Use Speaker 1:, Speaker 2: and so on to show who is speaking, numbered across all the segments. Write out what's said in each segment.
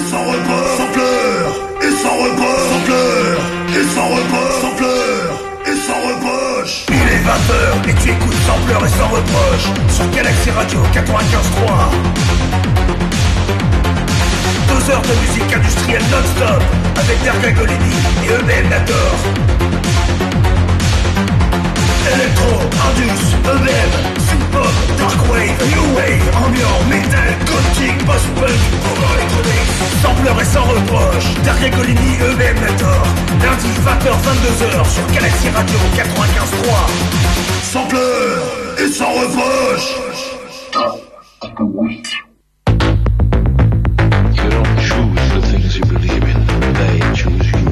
Speaker 1: sans repos, sans pleurs, et sans repos, sans pleurs, et sans repos, sans pleurs, et sans reproche. Il est 20h et tu écoutes sans pleurs et sans reproche sur Galaxy Radio 95.3. 2 heures de musique industrielle non-stop avec Derga Golini et EBM Nator. Electro, Indus, EBM, synth-pop, darkwave, new wave, ambiant, metal, gothic, post-punk, over-electronic. Sans pleurs et sans reproche, Derga Golini, EBM Nator. Lundi 20h-22h sur Galaxy Radio 95.3. Sans pleurs et sans reproche.
Speaker 2: You don't choose the things you believe in, they choose you.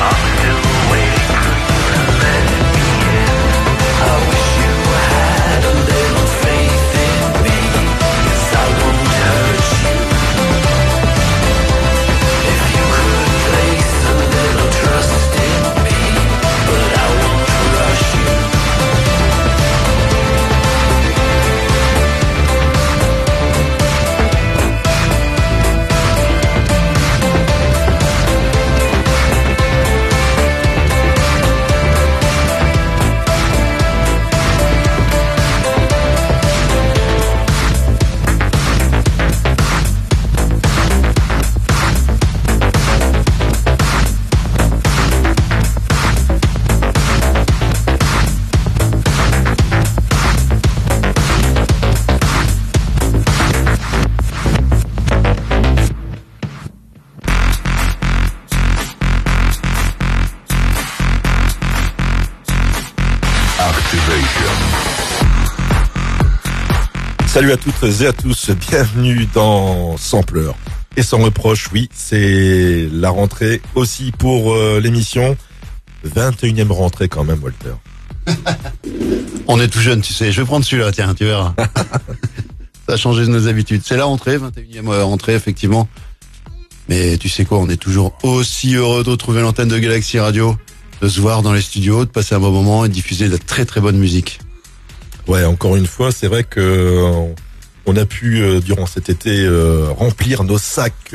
Speaker 1: I wish you had a
Speaker 3: Salut à toutes et à tous, bienvenue dans Sans pleurs et sans reproche. Oui, c'est la rentrée aussi pour l'émission. 21e rentrée quand même, Walter.
Speaker 4: On est tout jeune, tu sais. Je vais prendre celui-là, tiens, tu verras. Ça a changé nos habitudes. C'est la rentrée, 21e rentrée, effectivement. Mais tu sais quoi, on est toujours aussi heureux de retrouver l'antenne de Galaxy Radio, de se voir dans les studios, de passer un bon moment et de diffuser de la très très bonne musique.
Speaker 3: Ouais, encore une fois, c'est vrai que on a pu, durant cet été, remplir nos sacs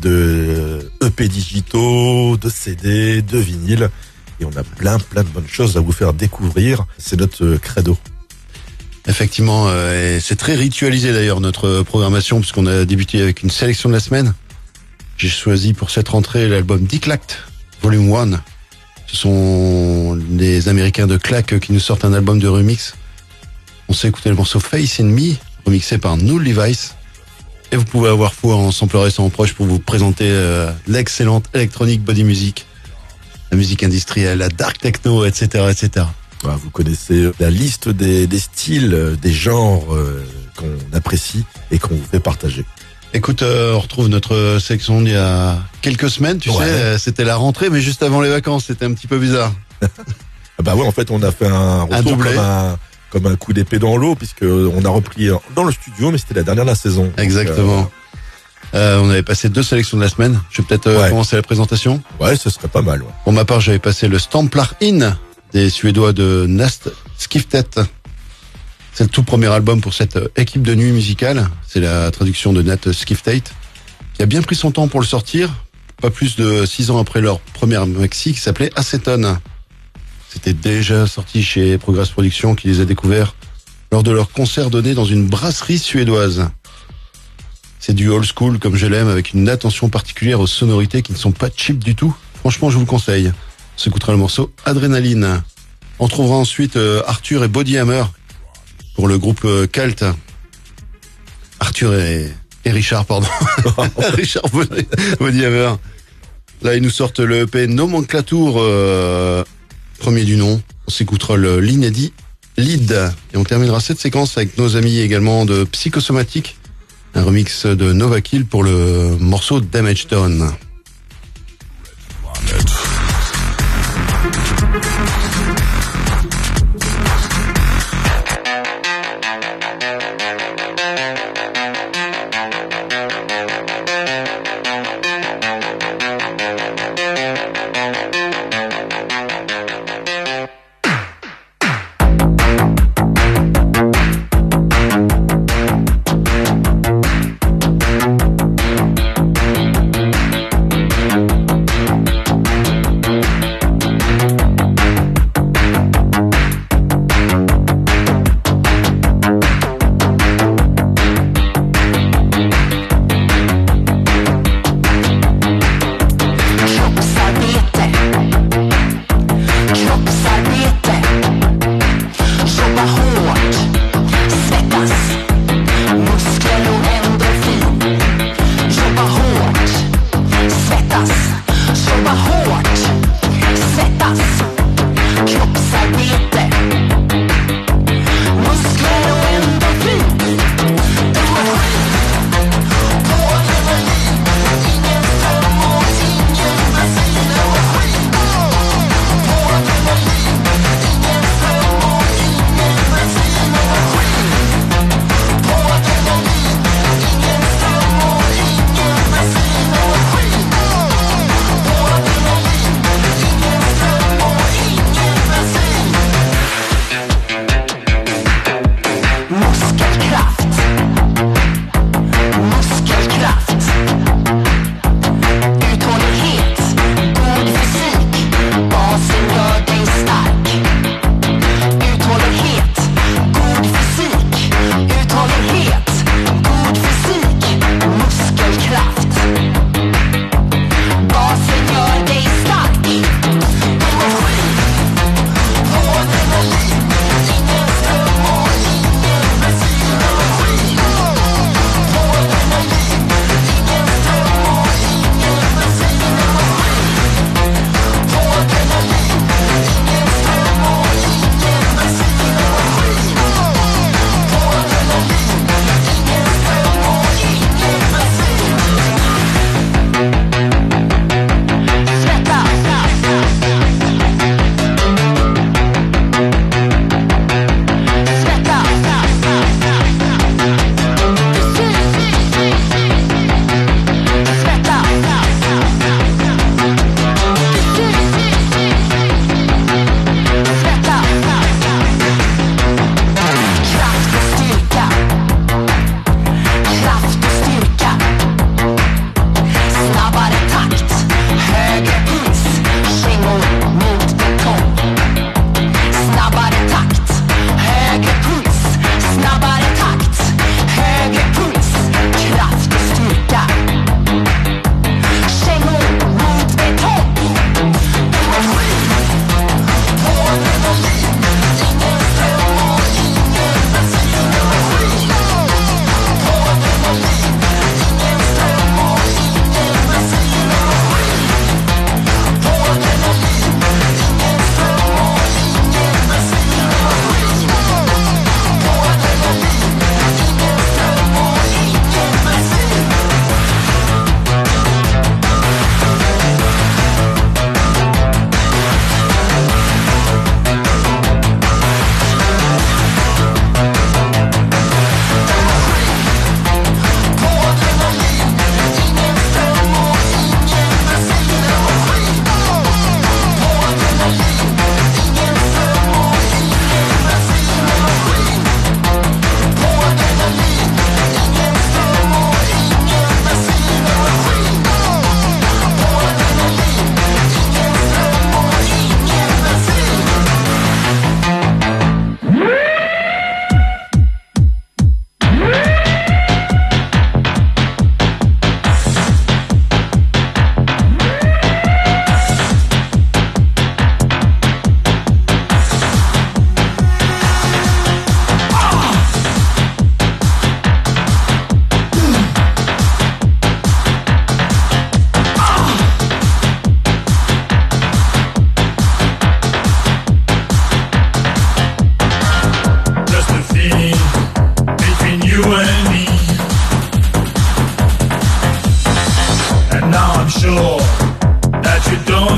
Speaker 3: de EP digitaux, de CD, de vinyle. Et on a plein de bonnes choses à vous faire découvrir. C'est notre credo.
Speaker 4: Effectivement, et c'est très ritualisé d'ailleurs notre programmation, puisqu'on a débuté avec une sélection de la semaine. J'ai choisi pour cette rentrée l'album Declacked, Volume 1. Ce sont les Américains de Clack qui nous sortent un album de remix. On s'est écouté le morceau Face in Me, remixé par Null Device. Et vous pouvez avoir foi en sans pleurer sans reproche pour vous présenter l'excellente electronic body music, la musique industrielle, la dark techno, etc., etc.
Speaker 3: Voilà, vous connaissez la liste des styles, des genres qu'on apprécie et qu'on vous fait partager.
Speaker 4: Écoute, on retrouve notre sélection d'il y a quelques semaines, tu sais, c'était la rentrée, mais juste avant les vacances, c'était un petit peu bizarre.
Speaker 3: Bah ouais, en fait, on a fait un retour comme un coup d'épée dans l'eau, puisque on a repris dans le studio, mais c'était la dernière de la saison.
Speaker 4: Exactement. Donc, on avait passé 2 sélections de la semaine. Je vais peut-être commencer la présentation.
Speaker 3: Ouais, ce serait pas mal. Ouais.
Speaker 4: Pour ma part, j'avais passé le Stamplar In des Suédois de Nast Skiftet. C'est le tout premier album pour cette équipe de nuit musicale. C'est la traduction de Nat Skiftet, qui a bien pris son temps pour le sortir. Pas plus de 6 ans après leur première maxi qui s'appelait Acetone. C'était déjà sorti chez Progress Productions, qui les a découverts lors de leur concert donné dans une brasserie suédoise. C'est du old school comme je l'aime, avec une attention particulière aux sonorités qui ne sont pas cheap du tout. Franchement, je vous le conseille. On s'écoutera le morceau Adrénaline. On trouvera ensuite Arthur et Body Hammer pour le groupe Cult. Arthur et Richard, pardon. Richard Body Hammer. Là, ils nous sortent le EP Nomenclature, premier du nom. On s'écoutera l'inédit Lead. Et on terminera cette séquence avec nos amis également de Psychosomatique. Un remix de Nova Kill pour le morceau Damage Done.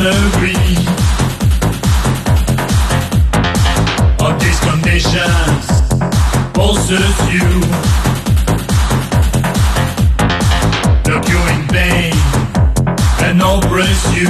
Speaker 1: agree on these conditions. Pulses you, look you in vain and oppress you.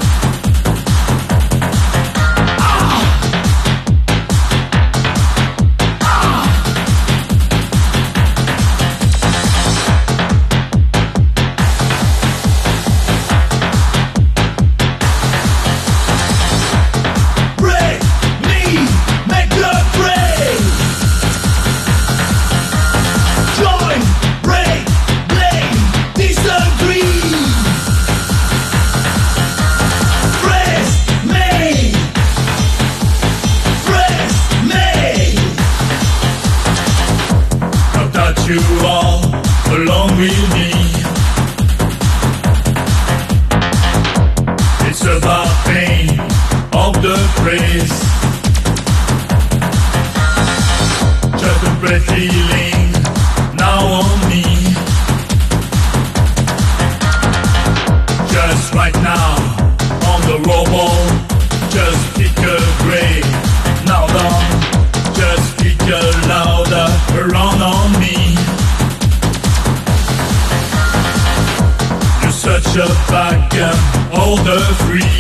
Speaker 1: You all along with me. It's about pain of the praise. Just a breath healing now on me. Just right now on the rubble. Just kick a grave. Now down. Just kick a louder around on me. Such a vacuum, all the free.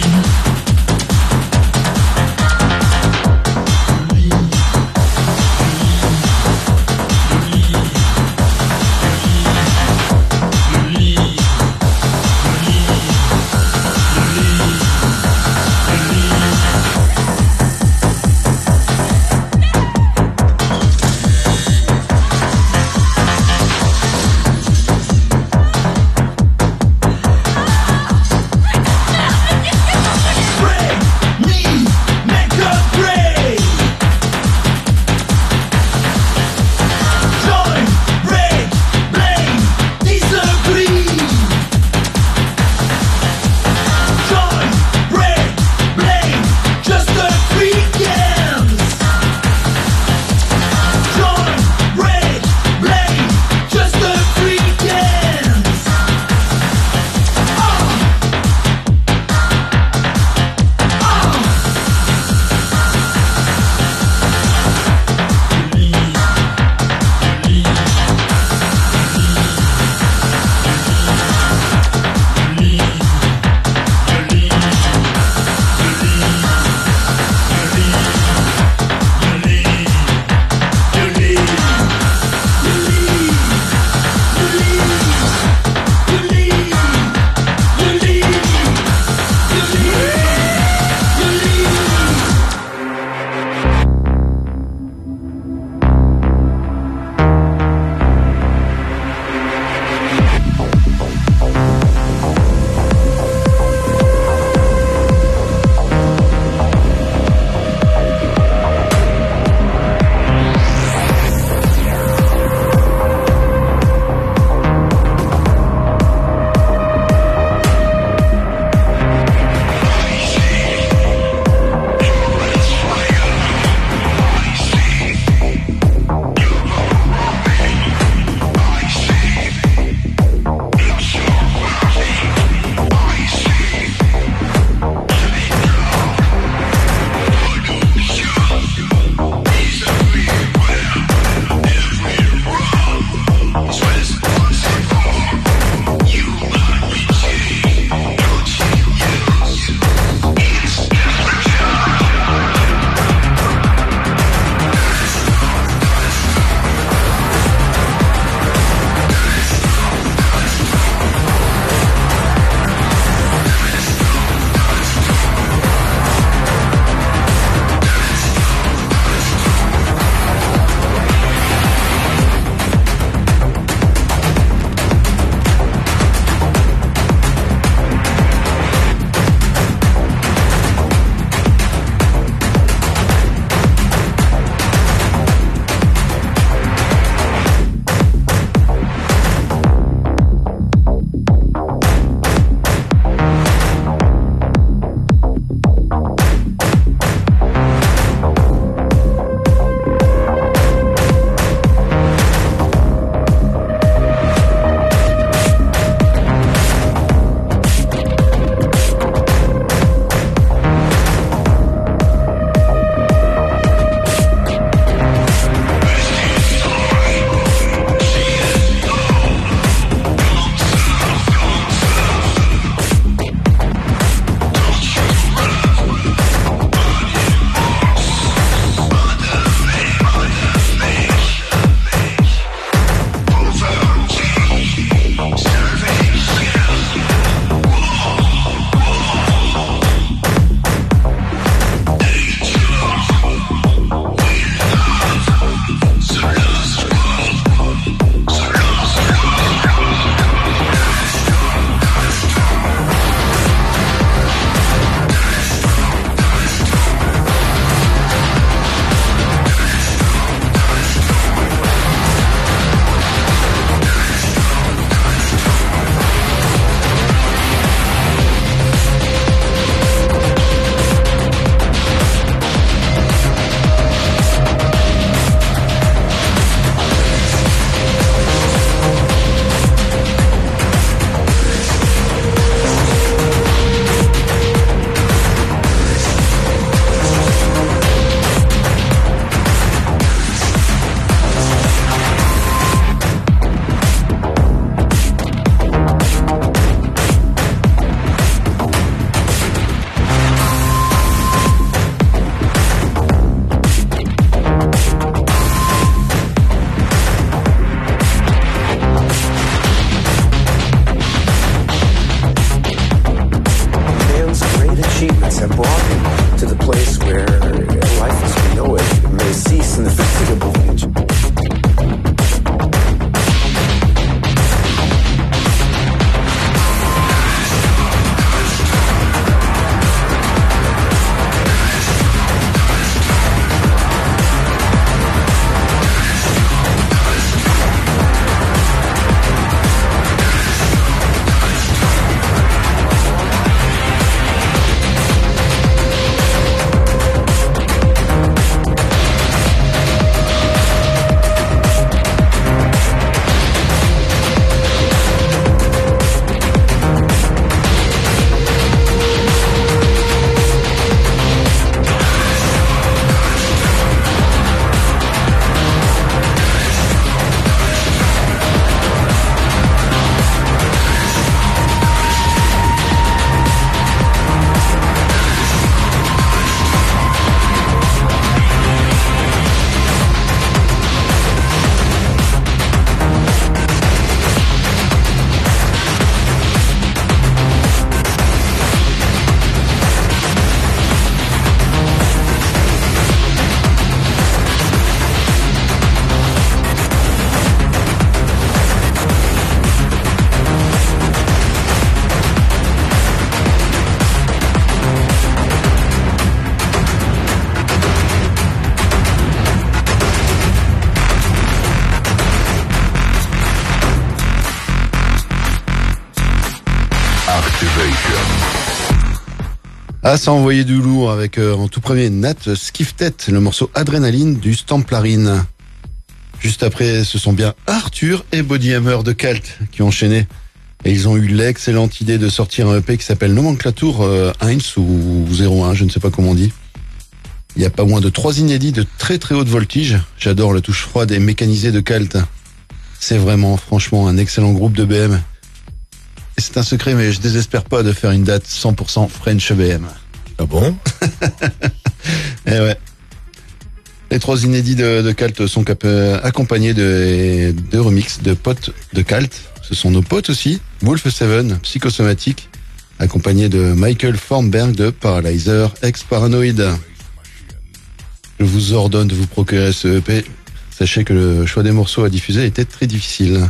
Speaker 4: Ah, ça a envoyé du lourd avec en tout premier Nat Skiftet, le morceau Adrénaline du Stamplarin. Juste après, ce sont bien Arthur et Bodyhammer de Cult qui ont enchaîné. Et ils ont eu l'excellente idée de sortir un EP qui s'appelle Nomenclature 1 ou 01, je ne sais pas comment on dit. Il n'y a pas moins de 3 inédits de très très haute voltige. J'adore la touche froide et mécanisée de Cult. C'est vraiment, franchement, un excellent groupe de BM. Et c'est un secret, mais je désespère pas de faire une date 100% French BM.
Speaker 3: Ah bon?
Speaker 4: Eh ouais. Les 3 inédits de Cult sont accompagnés de remix de potes de Cult. Ce sont nos potes aussi. Wolf7, Psychosomatic, accompagné de Michael Formberg de Paralyzer, ex-Paranoid. Je vous ordonne de vous procurer ce EP. Sachez que le choix des morceaux à diffuser était très difficile.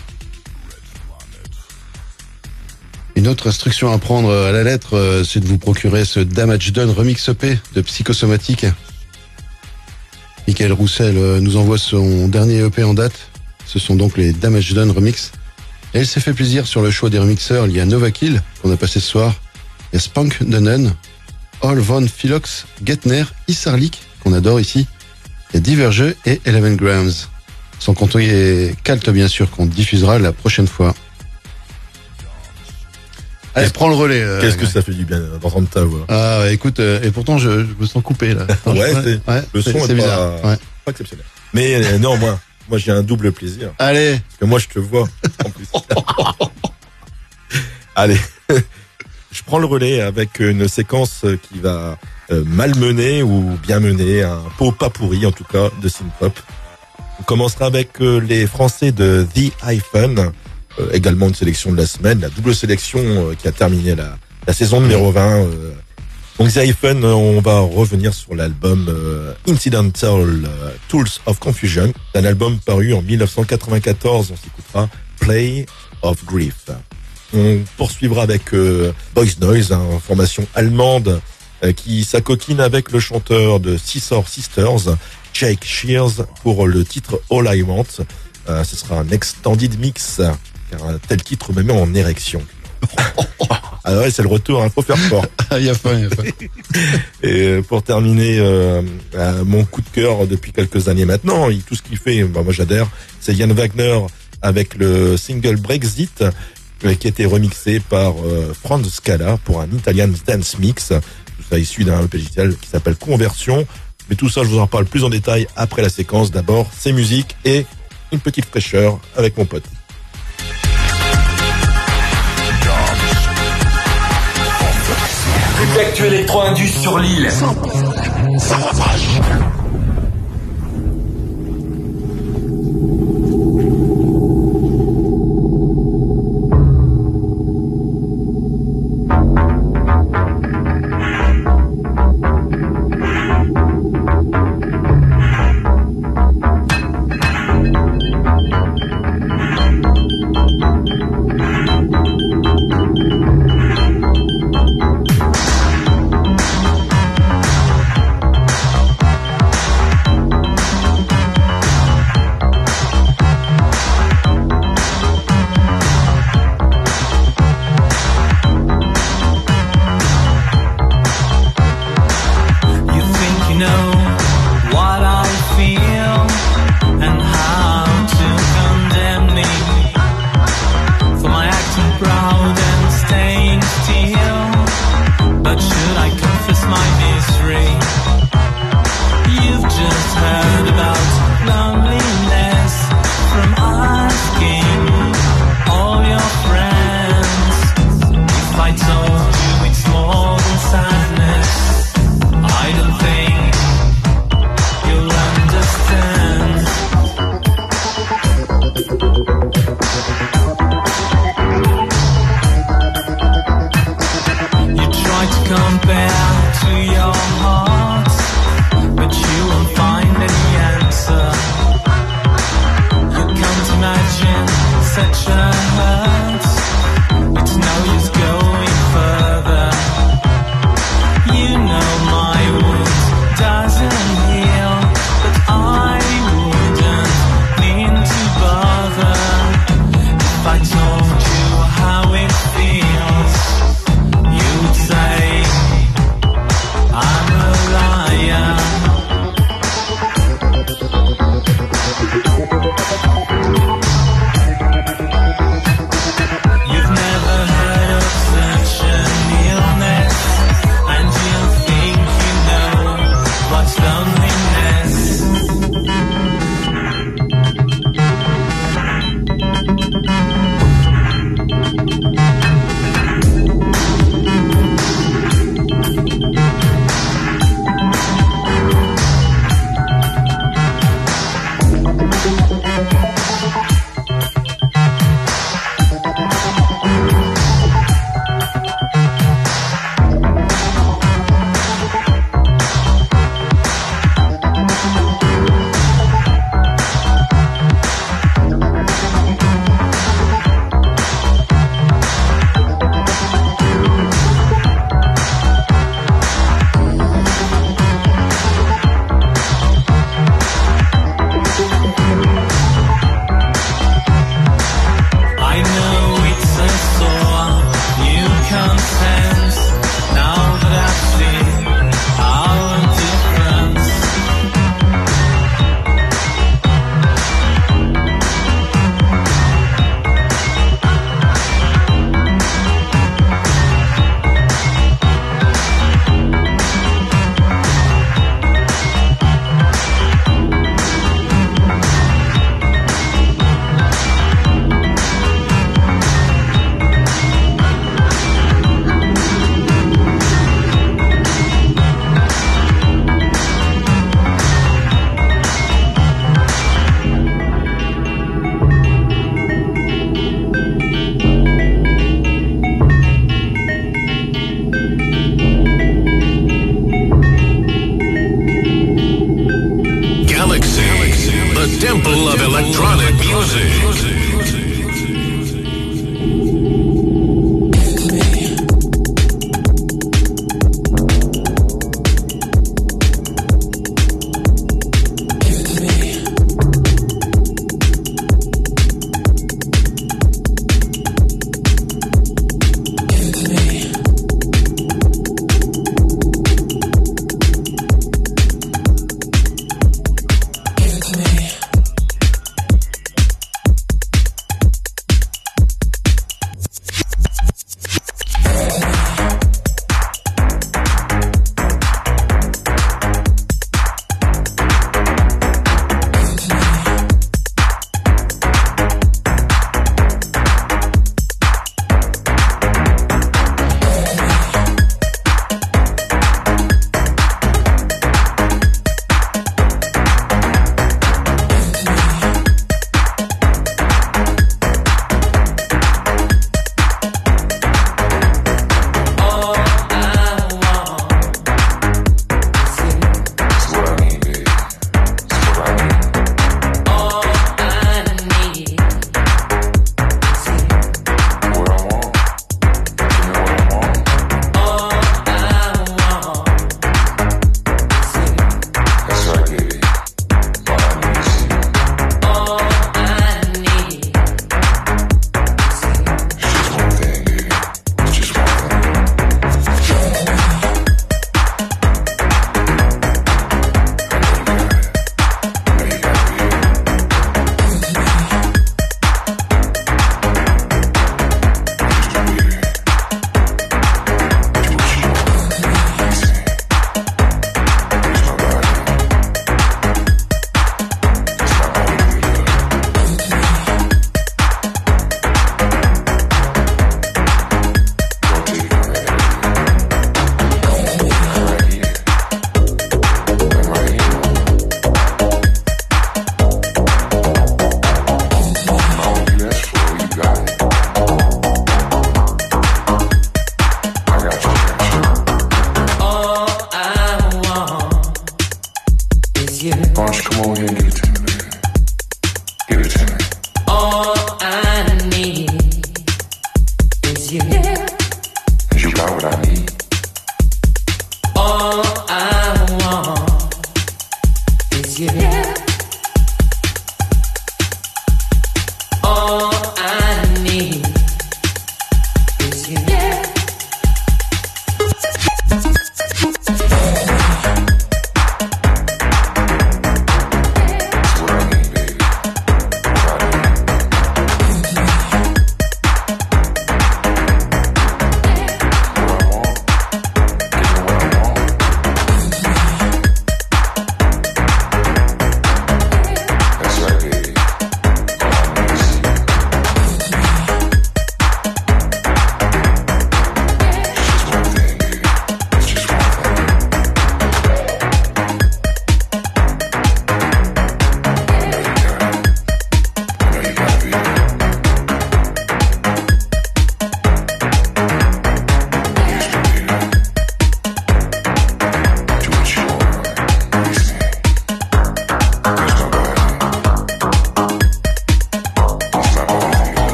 Speaker 4: Une autre instruction à prendre à la lettre, c'est de vous procurer ce Damage Done Remix EP de Psychosomatic. Michael Roussel nous envoie son dernier EP en date. Ce sont donc les Damage Done Remix. Et elle s'est fait plaisir sur le choix des remixeurs. Il y a Nova Kill, qu'on a passé ce soir. Il y a Spunk the Nun, All Von Philox, Getner, Isarlik, qu'on adore ici. Il y a Diverge et 11 Grams. Sans compter Cult, bien sûr, qu'on diffusera la prochaine fois. Allez, prends le relais.
Speaker 3: Qu'est-ce que ça fait du bien d'entendre ta voix.
Speaker 4: Ah, écoute, et pourtant, je me sens coupé, là.
Speaker 3: Ouais, le son
Speaker 4: c'est
Speaker 3: est
Speaker 4: bizarre.
Speaker 3: pas,
Speaker 4: Ouais.
Speaker 3: pas exceptionnel. Mais non, moi j'ai un double plaisir.
Speaker 4: Allez.
Speaker 3: Parce que moi je te vois, en plus. Allez. Je prends le relais avec une séquence qui va malmener ou bien mener, un pot pas pourri, en tout cas, de synth-pop. On commencera avec les Français de The Hyphen. Également une sélection de la semaine, la double sélection qui a terminé la saison numéro 20. Donc The Hyphen, on va revenir sur l'album Incidental Tools of Confusion, un album paru en 1994. On s'écoutera Play of Grief. On poursuivra avec Boys Noise, formation allemande qui s'acoquine avec le chanteur de Scissor Sisters, Jake Shears, pour le titre All I Want. Ce sera un extended mix, car un tel titre me met en érection. Alors ouais, c'est le retour, faut faire fort.
Speaker 4: Il y a faim.
Speaker 3: Et pour terminer, mon coup de cœur depuis quelques années maintenant, tout ce qu'il fait, moi j'adhère, c'est Jan Wagner avec le single Brexit, qui a été remixé par Franz Scala pour un Italian dance mix, tout ça issu d'un EP digital qui s'appelle Conversion. Mais tout ça, je vous en parle plus en détail après la séquence. D'abord, c'est musique et une petite fraîcheur avec mon pote.
Speaker 5: Plus d'actu électro-indus sur l'île. Ça va pas.
Speaker 6: I told you how it feels.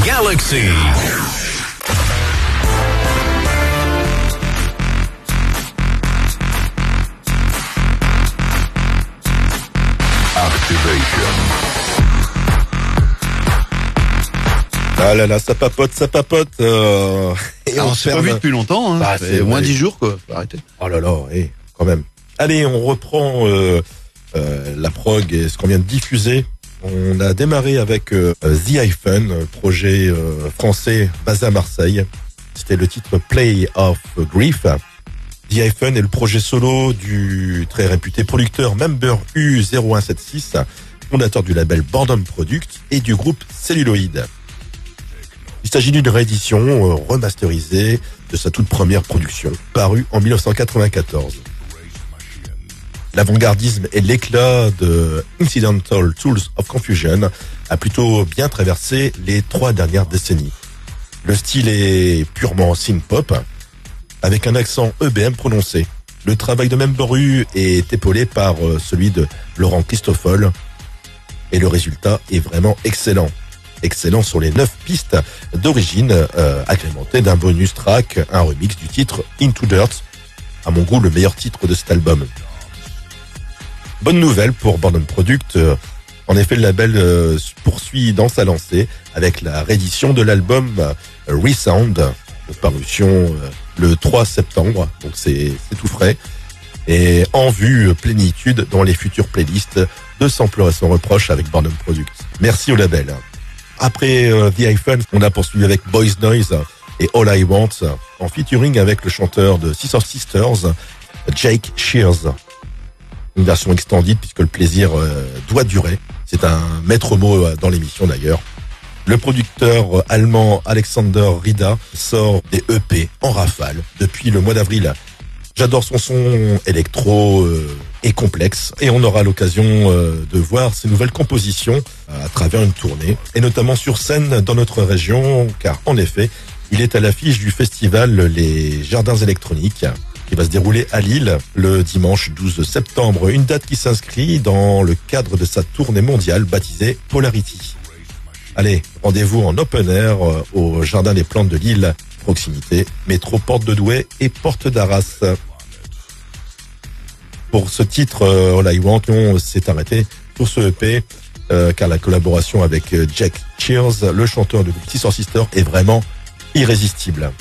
Speaker 6: Galaxy.
Speaker 3: Ah là là, ça papote. Et
Speaker 4: on s'est pas vu depuis longtemps, hein.
Speaker 3: Bah,
Speaker 4: Ça
Speaker 3: c'est
Speaker 4: fait moins
Speaker 3: vrai.
Speaker 4: 10 jours, quoi. Faut arrêter.
Speaker 3: Oh là là, quand même. Allez, on reprend la prog et ce qu'on vient de diffuser. On a démarré avec The Hyphen, projet français basé à Marseille. C'était le titre Play of Grief. The Hyphen est le projet solo du très réputé producteur Member U0176, fondateur du label Boredom Product et du groupe Celluloid. Il s'agit d'une réédition remasterisée de sa toute première production, parue en 1994. L'avant-gardisme et l'éclat de Incidental Tools of Confusion a plutôt bien traversé les 3 dernières décennies. Le style est purement synth-pop, avec un accent EBM prononcé. Le travail de Member est épaulé par celui de Laurent Christoffel, et le résultat est vraiment excellent. Excellent sur les 9 pistes d'origine, agrémentées d'un bonus track, un remix du titre Into Dirt, à mon goût le meilleur titre de cet album. Bonne nouvelle pour Boredom Product, en effet le label poursuit dans sa lancée avec la réédition de l'album Resound, de parution le 3 septembre, donc c'est tout frais, et en vue plénitude dans les futures playlists de Sampler et son reproche avec Boredom Product. Merci au label. Après The Hyphen, on a poursuivi avec Boys Noise et All I Want, en featuring avec le chanteur de Sister Sisters, Jake Shears. Une version extended puisque le plaisir doit durer. C'est un maître mot dans l'émission d'ailleurs. Le producteur allemand Alexander Rida sort des EP en rafale depuis le mois d'avril. J'adore son son électro et complexe, et on aura l'occasion de voir ses nouvelles compositions à travers une tournée, et notamment sur scène dans notre région, car en effet, il est à l'affiche du festival Les Jardins électroniques, qui va se dérouler à Lille le dimanche 12 septembre, une date qui s'inscrit dans le cadre de sa tournée mondiale baptisée Polarity. Allez, rendez-vous en open air au Jardin des Plantes de Lille, proximité métro Porte de Douai et Porte d'Arras. Pour ce titre, All I Want, on s'est arrêté pour ce EP, car la collaboration avec Jake Shears, le chanteur du groupe Sister Sisters, est vraiment irrésistible.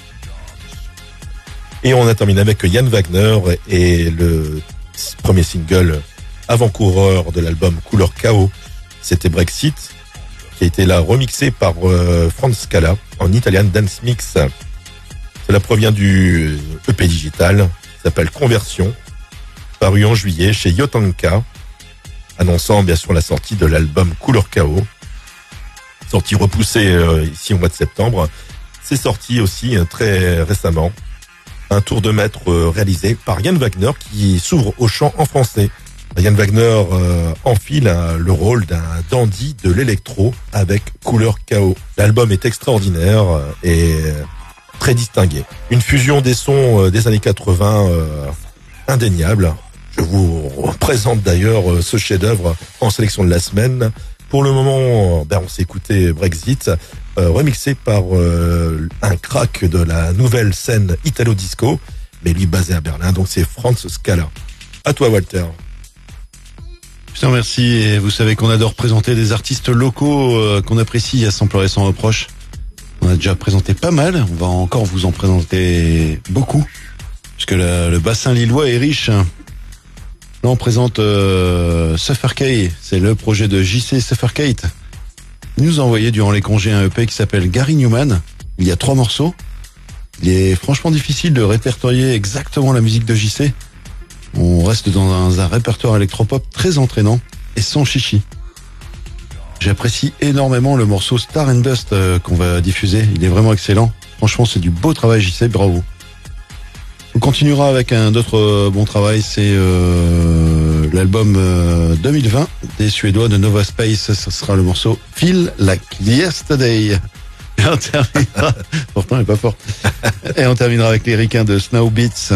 Speaker 3: Et on a terminé avec Yann Wagner et le premier single avant-coureur de l'album Couleur Chaos, c'était Brexit, qui a été là remixé par Franz Scala en Italian Dance Mix. Cela provient du EP digital, qui s'appelle Conversion, paru en juillet chez Yotanka, annonçant bien sûr la sortie de l'album Couleur Chaos, sortie repoussée ici au mois de septembre. C'est sorti aussi très récemment, un tour de maître réalisé par Yann Wagner qui s'ouvre au chant en français. Yann Wagner enfile le rôle d'un dandy de l'électro avec Couleur Chaos. L'album est extraordinaire et très distingué. Une fusion des sons des années 80 indéniable. Je vous présente d'ailleurs ce chef-d'œuvre en sélection de la semaine. Pour le moment, on s'est écouté Brexit, remixé par un crack de la nouvelle scène italo-disco, mais lui basé à Berlin, donc c'est Franz Scala. À toi Walter.
Speaker 4: Putain, merci. Et vous savez qu'on adore présenter des artistes locaux qu'on apprécie à Sampler et sans reproche. On a déjà présenté pas mal, on va encore vous en présenter beaucoup, puisque le bassin lillois est riche. Là on présente Suffercate, c'est le projet de JC Suffercate. Il nous a envoyé durant les congés un EP qui s'appelle Gary Newman. Il y a 3 morceaux. Il est franchement difficile de répertorier exactement la musique de JC. On reste dans un répertoire électropop très entraînant et sans chichi. J'apprécie énormément le morceau Star and Dust qu'on va diffuser. Il est vraiment excellent. Franchement, c'est du beau travail, JC, bravo. On continuera avec un autre bon travail, c'est l'album 2020 des Suédois de Nova Space. Ce sera le morceau Feel Like Yesterday. Et on terminera, pourtant elle est pas forte. Et on terminera avec les ricains de Snow Beats.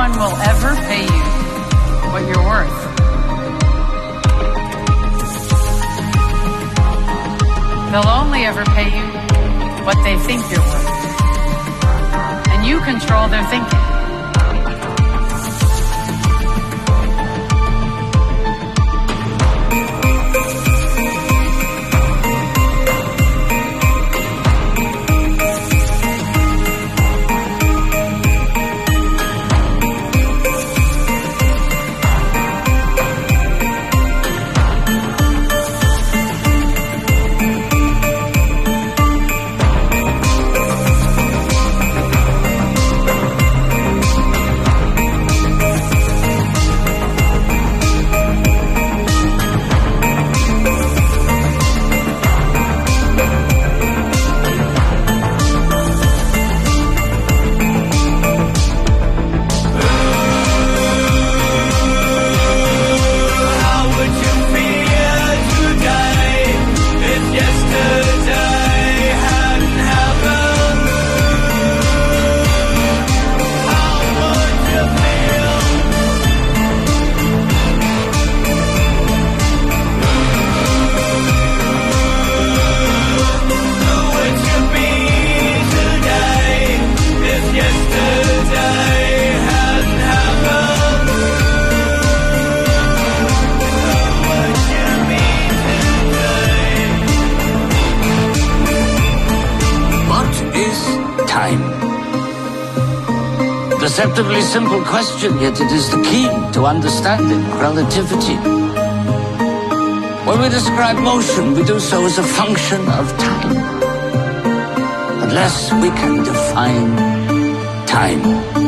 Speaker 6: one will ever pay you what you're worth. They'll only ever pay you what they think you're worth. And you control their thinking.
Speaker 7: Deceptively simple question, yet it is the key to understanding relativity. When we describe motion, we do so as a function of time. Unless we can define time.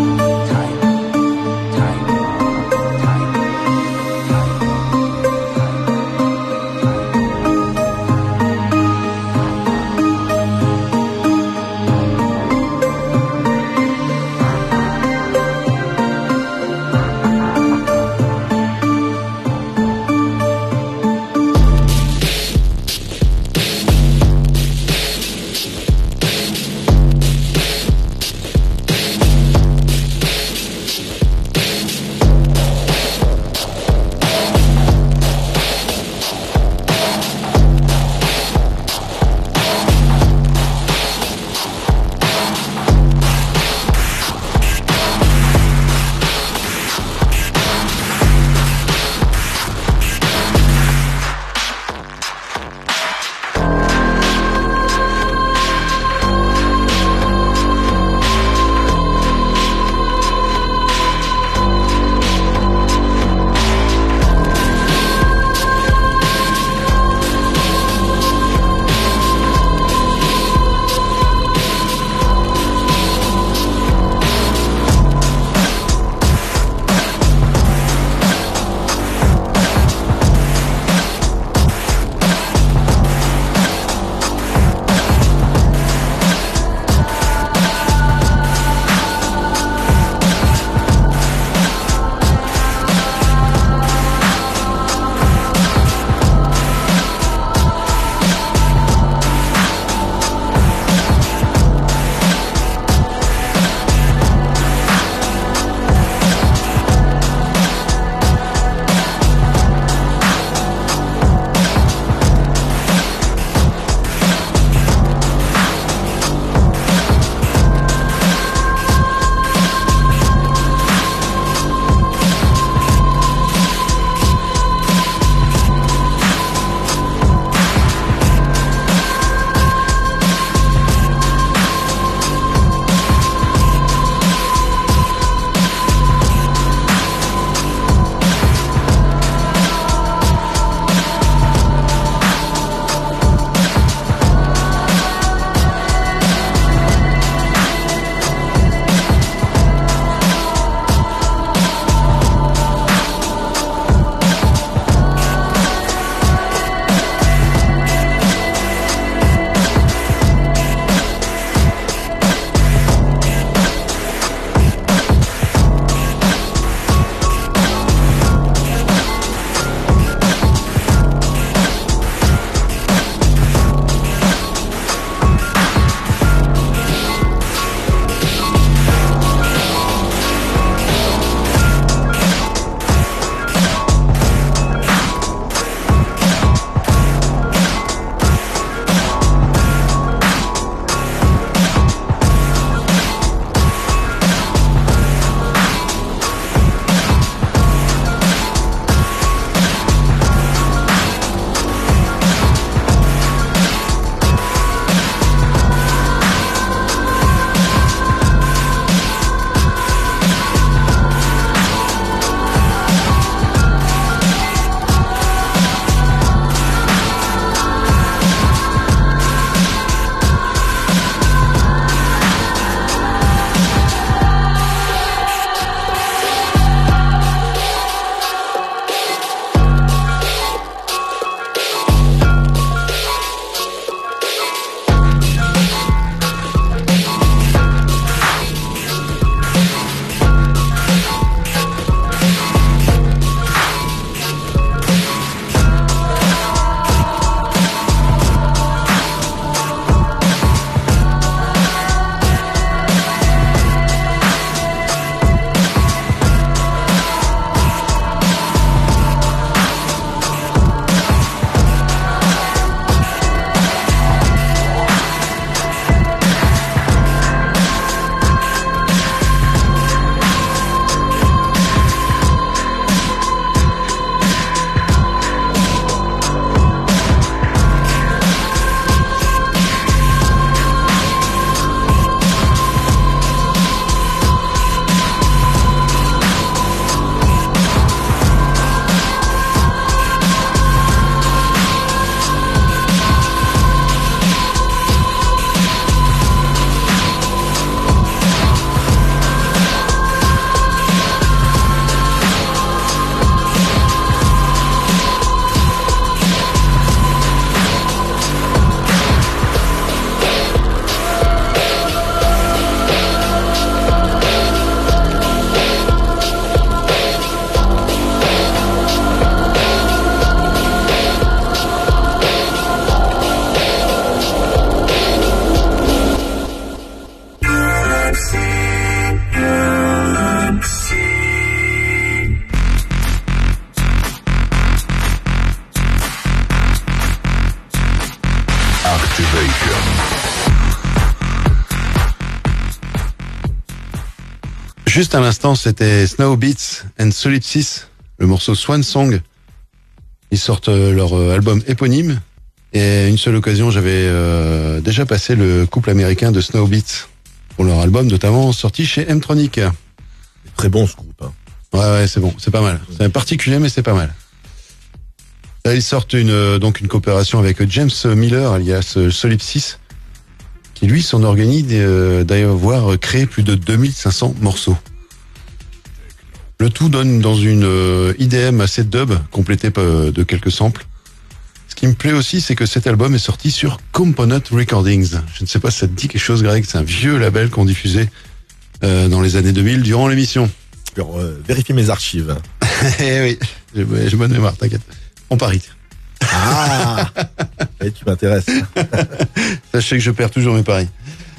Speaker 4: Juste à l'instant, c'était Snow Beats and Solipsis, le morceau Swan Song. Ils sortent leur album éponyme. Et à une seule occasion, j'avais déjà passé le couple américain de Snow Beats pour leur album, notamment sorti chez M-Tronic.
Speaker 3: C'est très bon ce groupe. Hein.
Speaker 4: Ouais, c'est bon, c'est pas mal. C'est particulier, mais c'est pas mal. Là, ils sortent une coopération avec James Miller, alias Solipsis, qui lui s'en organise d'avoir créé plus de 2500 morceaux. Le tout donne dans une IDM assez dub, complétée de quelques samples. Ce qui me plaît aussi, c'est que cet album est sorti sur Component Recordings. Je ne sais pas si ça te dit quelque chose, Greg, c'est un vieux label qu'on diffusait dans les années 2000 durant l'émission.
Speaker 3: Alors, vérifie mes archives.
Speaker 4: Eh oui, j'ai bonne mémoire, t'inquiète. On parie.
Speaker 3: Ah et tu m'intéresses.
Speaker 4: Sachez que je perds toujours mes paris.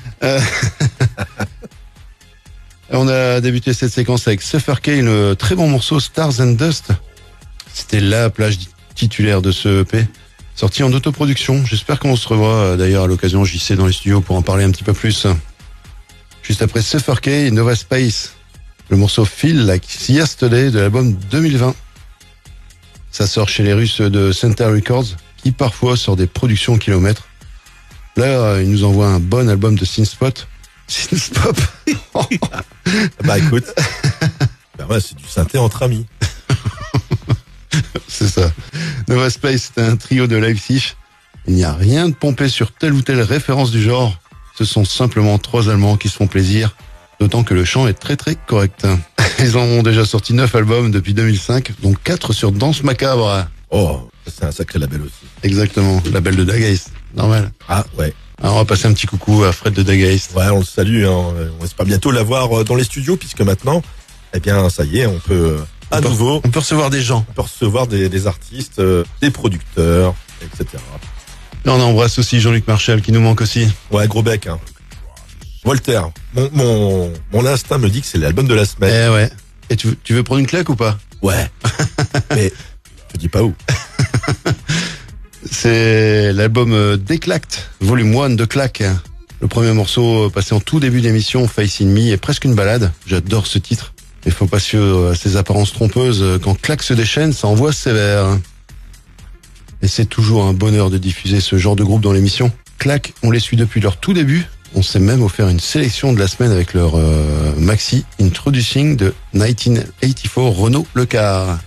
Speaker 4: On a débuté cette séquence avec Suffer-K, le très bon morceau Stars and Dust. C'était la plage titulaire de ce EP, sorti en autoproduction. J'espère qu'on se revoit d'ailleurs à l'occasion JC dans les studios pour en parler un petit peu plus. Juste après Suffer-K, Nova Space, le morceau Feel Like Yesterday de l'album 2020. Ça sort chez les Russes de Center Records, qui parfois sort des productions kilomètres. Là, ils nous envoient un bon album de synthpop. Synthpop.
Speaker 3: Bah écoute, bah ouais, c'est du synthé entre amis.
Speaker 4: C'est ça. Nova Space, c'est un trio de Leipzig. Il n'y a rien de pompé sur telle ou telle référence du genre. Ce sont simplement 3 Allemands qui se font plaisir, d'autant que le chant est très très correct. Ils en ont déjà sorti 9 albums depuis 2005, dont 4 sur Danse Macabre.
Speaker 3: Oh, c'est un sacré label aussi.
Speaker 4: Exactement, label de Dagaist, normal.
Speaker 3: Ah ouais.
Speaker 4: Alors on va passer un petit coucou à Fred de Dagaist.
Speaker 3: Ouais, on le salue, hein. On espère bientôt l'avoir dans les studios, puisque maintenant, eh bien, ça y est, on peut on peut
Speaker 4: recevoir des gens.
Speaker 3: On peut recevoir des artistes, des producteurs, etc.
Speaker 4: Là, on embrasse aussi Jean-Luc Marchal qui nous manque aussi.
Speaker 3: Ouais, gros bec, hein. Voltaire, mon instinct me dit que c'est l'album de la semaine.
Speaker 4: Eh ouais. Et tu veux prendre une claque ou pas?
Speaker 3: Ouais. Mais je dis pas où.
Speaker 4: C'est l'album Déclacte, volume 1 de Claque. Le premier morceau passé en tout début d'émission, Face in Me, est presque une balade. J'adore ce titre. Il faut pas se fier à ces apparences trompeuses. Quand Claque se déchaîne, ça envoie sévère. Et c'est toujours un bonheur de diffuser ce genre de groupe dans l'émission. Claque, on les suit depuis leur tout début. On s'est même offert une sélection de la semaine avec leur maxi Introducing de 1984 Renault Lecar.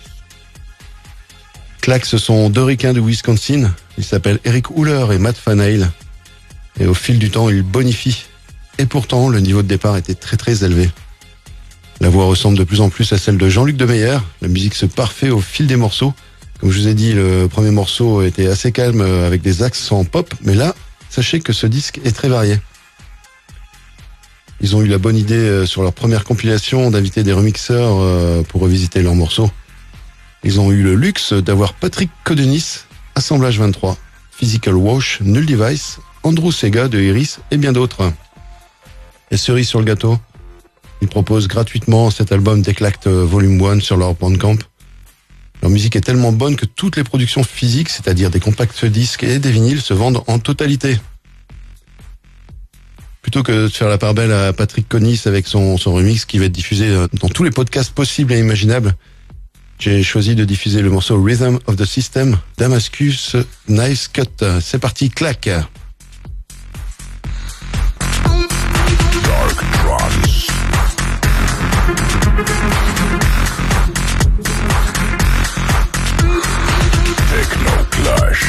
Speaker 4: Claque, ce sont 2 ricains de Wisconsin. Ils s'appellent Eric Huller et Matt Fanale. Et au fil du temps, ils bonifient. Et pourtant, le niveau de départ était très très élevé. La voix ressemble de plus en plus à celle de Jean-Luc Demeyer. La musique se parfait au fil des morceaux. Comme je vous ai dit, le premier morceau était assez calme avec des accents pop. Mais là, sachez que ce disque est très varié. Ils ont eu la bonne idée sur leur première compilation d'inviter des remixeurs pour revisiter leurs morceaux. Ils ont eu le luxe d'avoir Patrick Codenis, Assemblage 23, Physical Wash, Null Device, Andrew Sega de Iris et bien d'autres. Et cerise sur le gâteau, ils proposent gratuitement cet album Déclacte Volume 1 sur leur Bandcamp. Leur musique est tellement bonne que toutes les productions physiques, c'est-à-dire des compacts disques et des vinyles, se vendent en totalité. Plutôt que de faire la part belle à Patrick Conis avec son remix qui va être diffusé dans tous les podcasts possibles et imaginables, j'ai choisi de diffuser le morceau Rhythm of the System, Damascus Nice Cut. C'est parti, claque.
Speaker 1: Dark Trance. Techno Clash.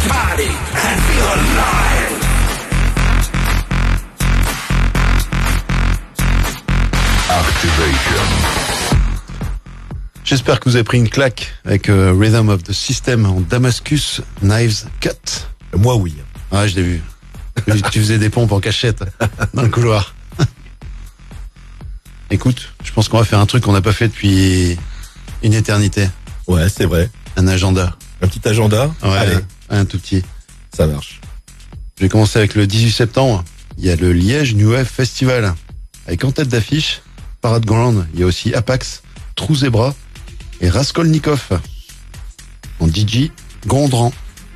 Speaker 1: party and feel alive.
Speaker 2: Activation.
Speaker 4: J'espère que vous avez pris une claque avec Rhythm of the System en Damascus Knives Cut.
Speaker 3: Moi, oui.
Speaker 4: Ah, je l'ai vu. Tu faisais des pompes en cachette dans le couloir. Écoute, je pense qu'on va faire un truc qu'on n'a pas fait depuis une éternité.
Speaker 3: Ouais, c'est vrai.
Speaker 4: Un agenda.
Speaker 3: Un petit agenda.
Speaker 4: Ouais,
Speaker 3: Allez,
Speaker 4: un tout petit.
Speaker 3: ça marche.
Speaker 4: Je vais commencer avec le 18 septembre. Il y a le Liège New Wave Festival. Avec en tête d'affiche, Parade Ground. Il y a aussi Apax, True Zebra et Raskolnikov. En DJ, Gondran.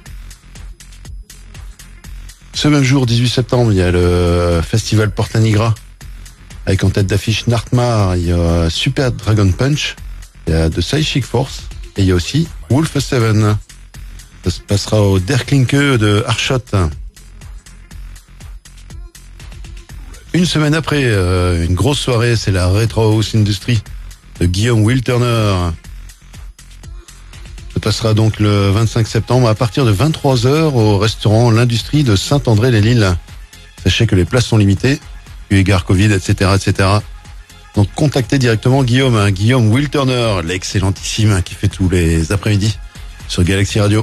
Speaker 4: Ce même jour, 18 septembre, il y a le festival Porta Nigra. Avec en tête d'affiche Nartmar, il y a Super Dragon Punch, il y a The Psychic Force, et il y a aussi Wolf 7. Ça se passera au Der Klinke de Arshot. Une semaine après, une grosse soirée, c'est la Retro House Industry de Guillaume Wilturner. Ça passera donc le 25 septembre à partir de 23h au restaurant L'Industrie de Saint-André-les-Lilles. Sachez que les places sont limitées, eu égard Covid, etc., etc. Donc contactez directement Guillaume, hein, Guillaume Wilturner, l'excellentissime qui fait tous les après-midi sur Galaxy Radio.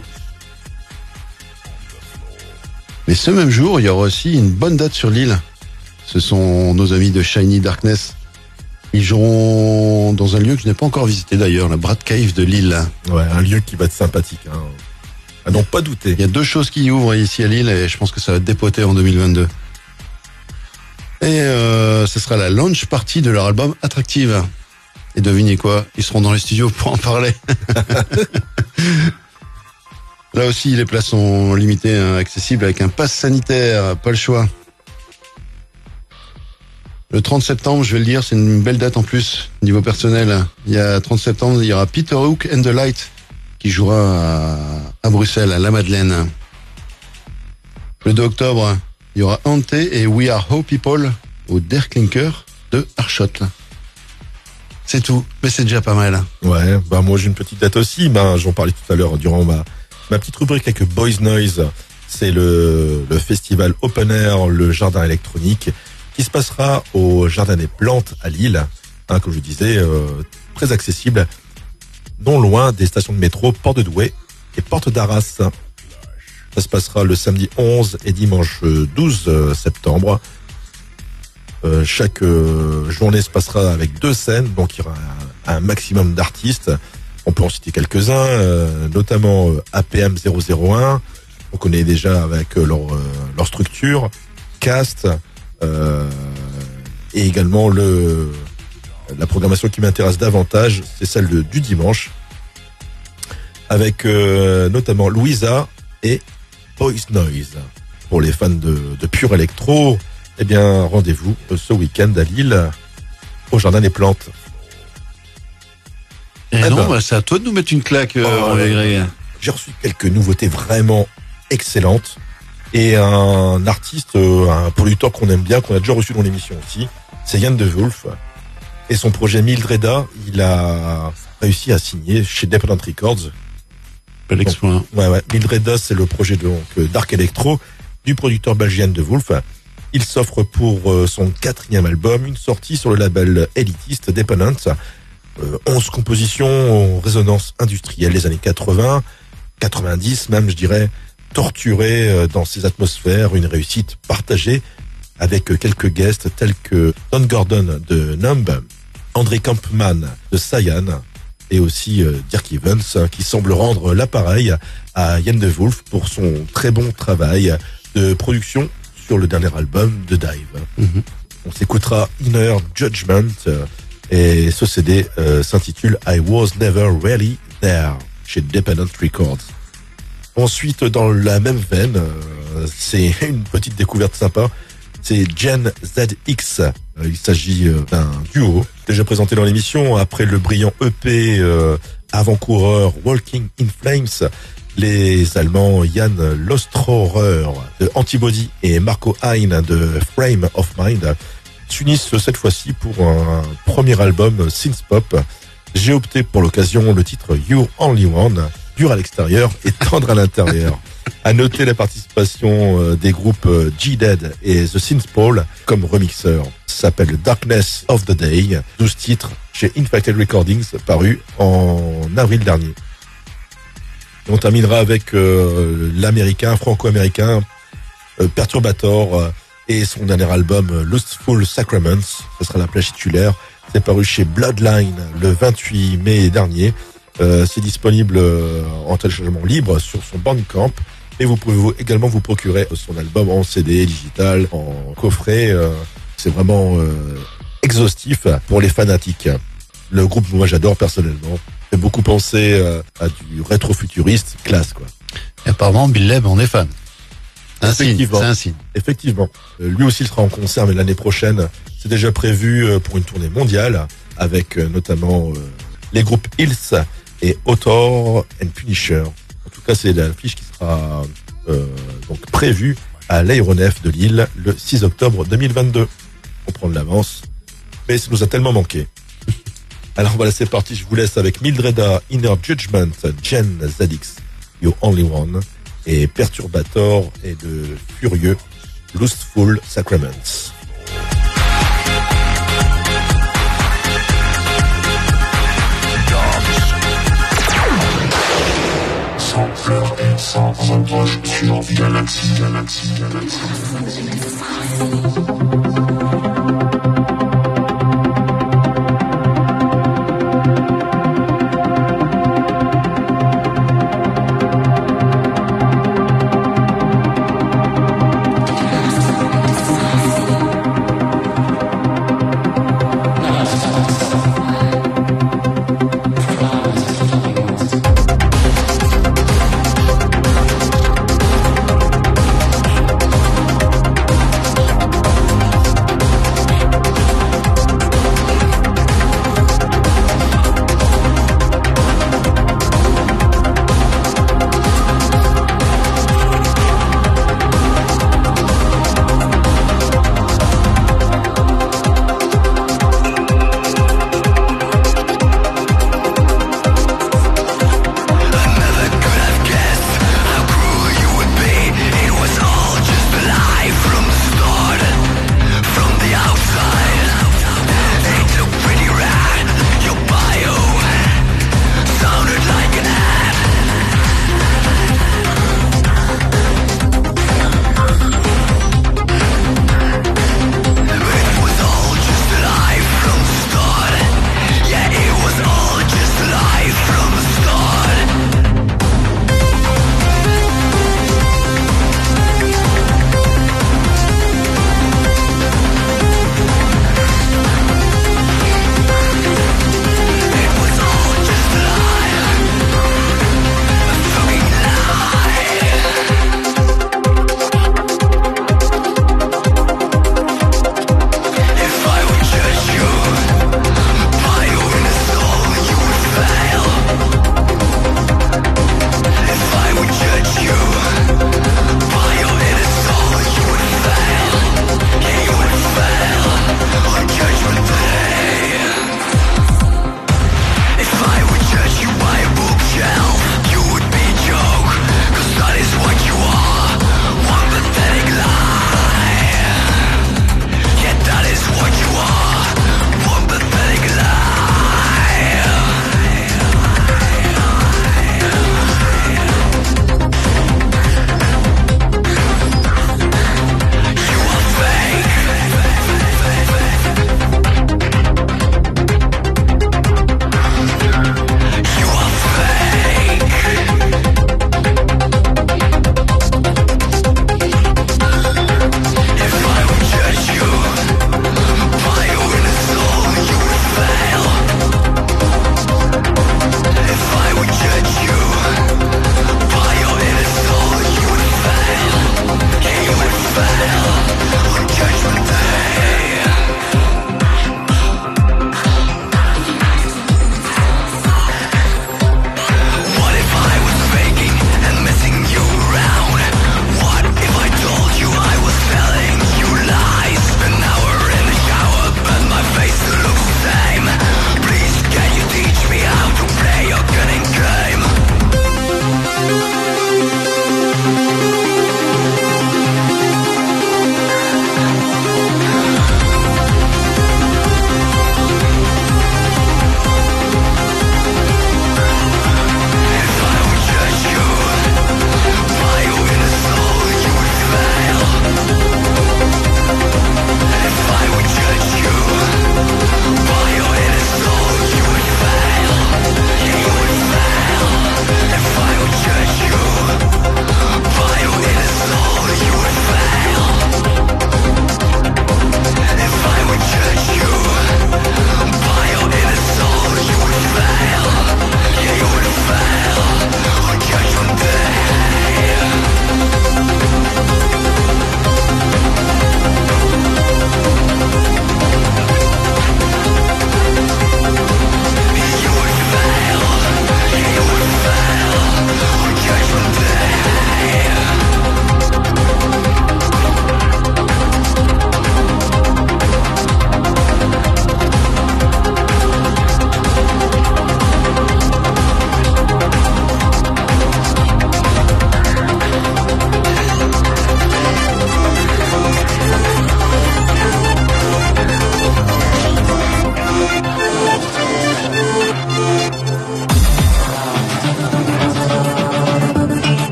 Speaker 4: Mais ce même jour, il y aura aussi une bonne date sur l'île. Ce sont nos amis de Shiny Darkness. Ils joueront dans un lieu que je n'ai pas encore visité d'ailleurs, la Brad Cave de Lille.
Speaker 3: Ouais, un lieu qui va être sympathique. Hein. À n'en pas douter.
Speaker 4: Il y a deux choses qui y ouvrent ici à Lille et je pense que ça va dépoter en 2022. Et ce sera la launch party de leur album Attractive. Et devinez quoi, ils seront dans les studios pour en parler. Là aussi, les places sont limitées, hein, accessibles avec un pass sanitaire, pas le choix. Le 30 septembre, je vais le dire, c'est une belle date en plus, niveau personnel. Il y a 30 septembre, il y aura Peter Hook and the Light qui jouera à Bruxelles, à La Madeleine. Le 2 octobre, il y aura Ante et We Are How People au Der Klinker de Arshot. C'est tout, mais c'est déjà pas mal.
Speaker 3: Ouais, bah moi j'ai une petite date aussi, j'en parlais tout à l'heure durant ma petite rubrique avec Boys Noise. C'est le festival Open Air, le jardin électronique, qui se passera au Jardin des Plantes à Lille, hein, comme je disais, très accessible, non loin des stations de métro Porte de Douai et Porte d'Arras. Ça se passera le samedi 11 et dimanche 12 septembre. Chaque journée se passera avec 2 scènes, donc il y aura un maximum d'artistes. On peut en citer quelques-uns, notamment APM 001, on connaît déjà avec leur structure, Cast, et également la programmation qui m'intéresse davantage, c'est celle du dimanche, avec notamment Louisa et Boys Noise. Pour les fans de pur électro, eh bien rendez-vous ce week-end à Lille, au Jardin des Plantes.
Speaker 4: Et c'est à toi de nous mettre une claque, Greg.
Speaker 3: J'ai reçu quelques nouveautés vraiment excellentes. Et un artiste, un producteur qu'on aime bien, qu'on a déjà reçu dans l'émission aussi, c'est Yann de Wolf. Et son projet Mildreda, il a réussi à signer chez Dependent Records.
Speaker 4: Bel exploit.
Speaker 3: Ouais. Mildreda, c'est le projet Dark Electro du producteur belgien de Wolf. Il s'offre pour son 4e album une sortie sur le label élitiste Dependent. 11 compositions en résonance industrielle des années 80, 90 même, je dirais, torturé dans ces atmosphères, une réussite partagée avec quelques guests tels que Don Gordon de Numb, André Kampmann de Cyan et aussi Dirk Evans qui semble rendre l'appareil à Yann de Wolf pour son très bon travail de production sur le dernier album de Dive. On s'écoutera Inner Judgment et ce CD s'intitule I Was Never Really There chez Dependent Records. Ensuite, dans la même veine, c'est une petite découverte sympa. C'est Gen ZX. Il s'agit d'un duo déjà présenté dans l'émission après le brillant EP avant-coureur Walking in Flames. Les Allemands Jan Lostrorer de Antibody et Marco Hein de Frame of Mind s'unissent cette fois-ci pour un premier album synth-pop. J'ai opté pour l'occasion le titre You're Only One, dur à l'extérieur et tendre à l'intérieur. À noter la participation des groupes G-Dead et The Synthpole comme remixeurs. Ça s'appelle Darkness of the Day, 12 titres chez Infected Recordings, paru en avril dernier. Et on terminera avec franco-américain Perturbator et son dernier album Lustful Sacraments. Ce sera la plage titulaire. C'est paru chez Bloodline le 28 mai dernier. C'est disponible en téléchargement libre sur son Bandcamp. Et vous pouvez également vous procurer son album en CD, digital, en coffret. C'est vraiment exhaustif pour les fanatiques. Le groupe, moi j'adore personnellement. Fait beaucoup penser à du rétro-futuriste, classe quoi.
Speaker 4: Et apparemment, Bill Leb en est fan. C'est un signe.
Speaker 3: Effectivement. Lui aussi il sera en concert, mais l'année prochaine, c'est déjà prévu pour une tournée mondiale, avec notamment les groupes Hills et Author and Punisher. En tout cas, c'est l'affiche qui sera donc prévue à l'aéronef de Lille le 6 octobre 2022. On prend de l'avance, mais ça nous a tellement manqué. Alors voilà, c'est parti, je vous laisse avec Mildreda, Inner Judgment, Jen Zadix, You Only One, et Perturbator et de Furieux, Lustful Sacraments.
Speaker 1: Sans approche sur Galaxy.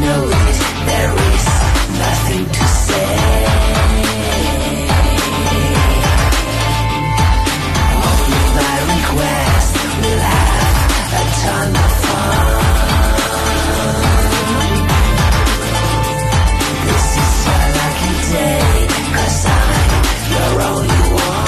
Speaker 8: know it, there is nothing to say. Only by request we'll have a ton of fun. This is a lucky day, 'cause I'm your only one.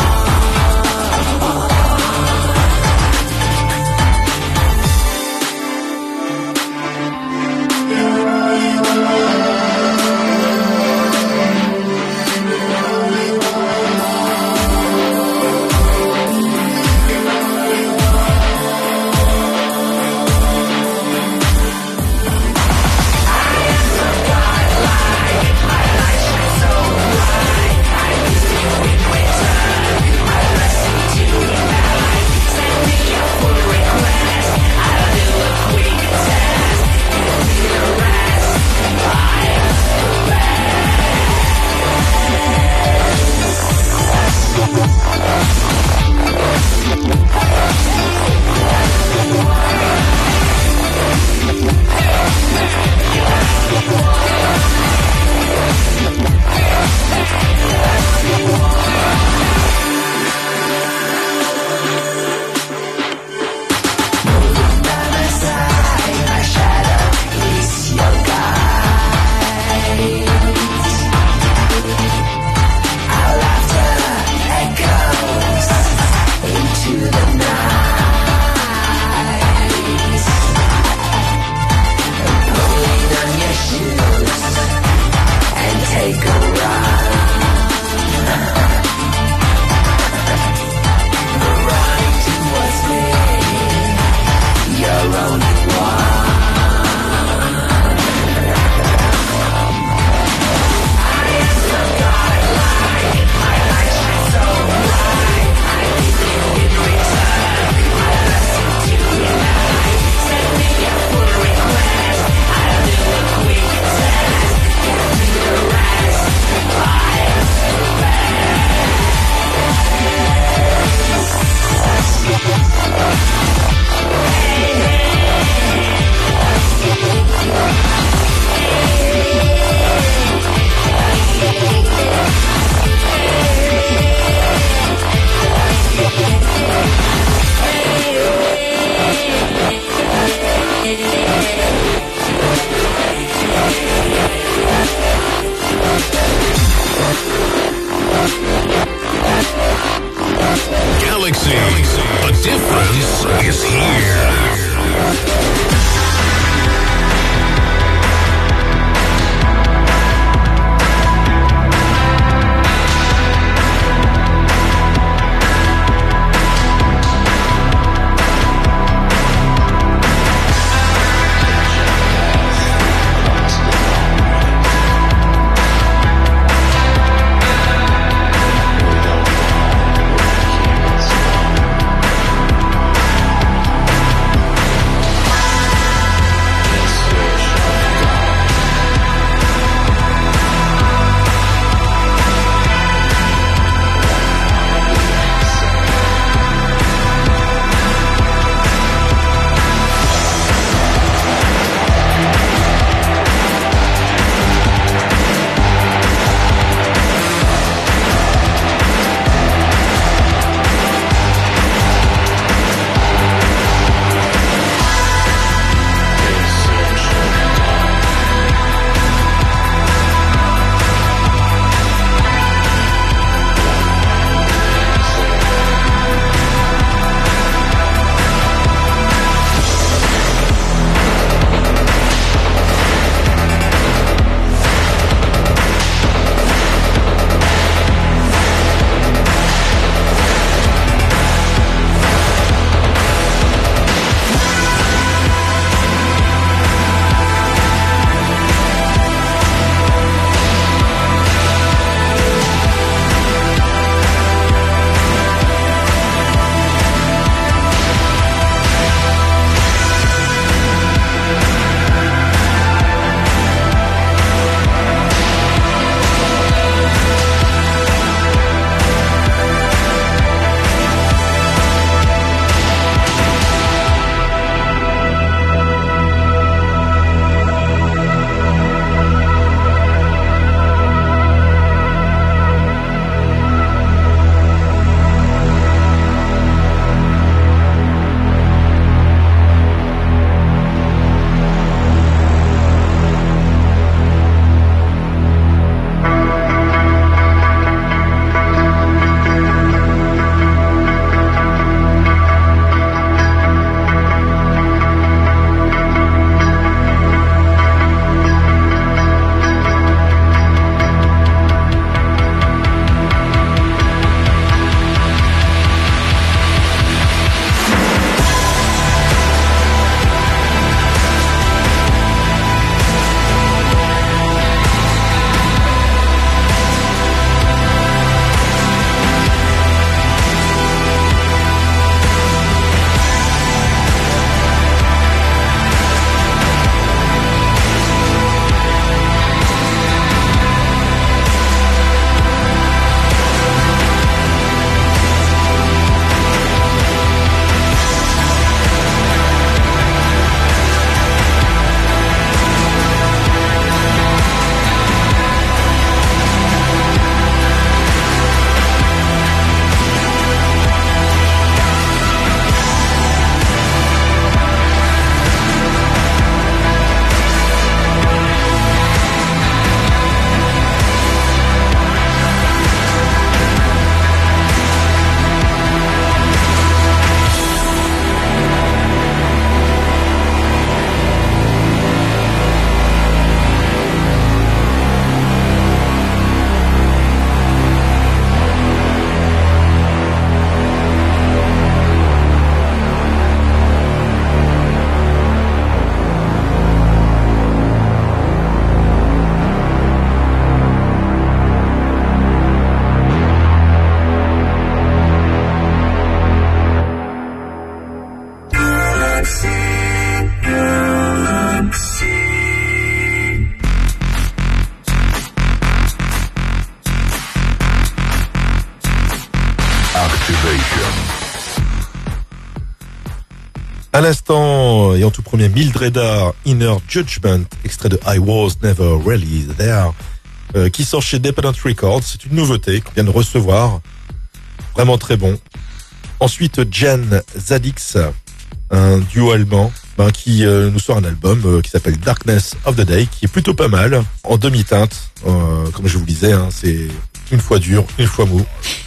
Speaker 3: À l'instant, et en tout premier, Mildreda, Inner Judgment, extrait de I Was Never Really There, qui sort chez Dependent Records. C'est une nouveauté qu'on vient de recevoir. Vraiment très bon. Ensuite, Jen Zadix, un duo allemand, qui nous sort un album qui s'appelle Darkness of the Day, qui est plutôt pas mal, en demi-teinte. Comme je vous le disais, c'est une fois dur, une fois mou.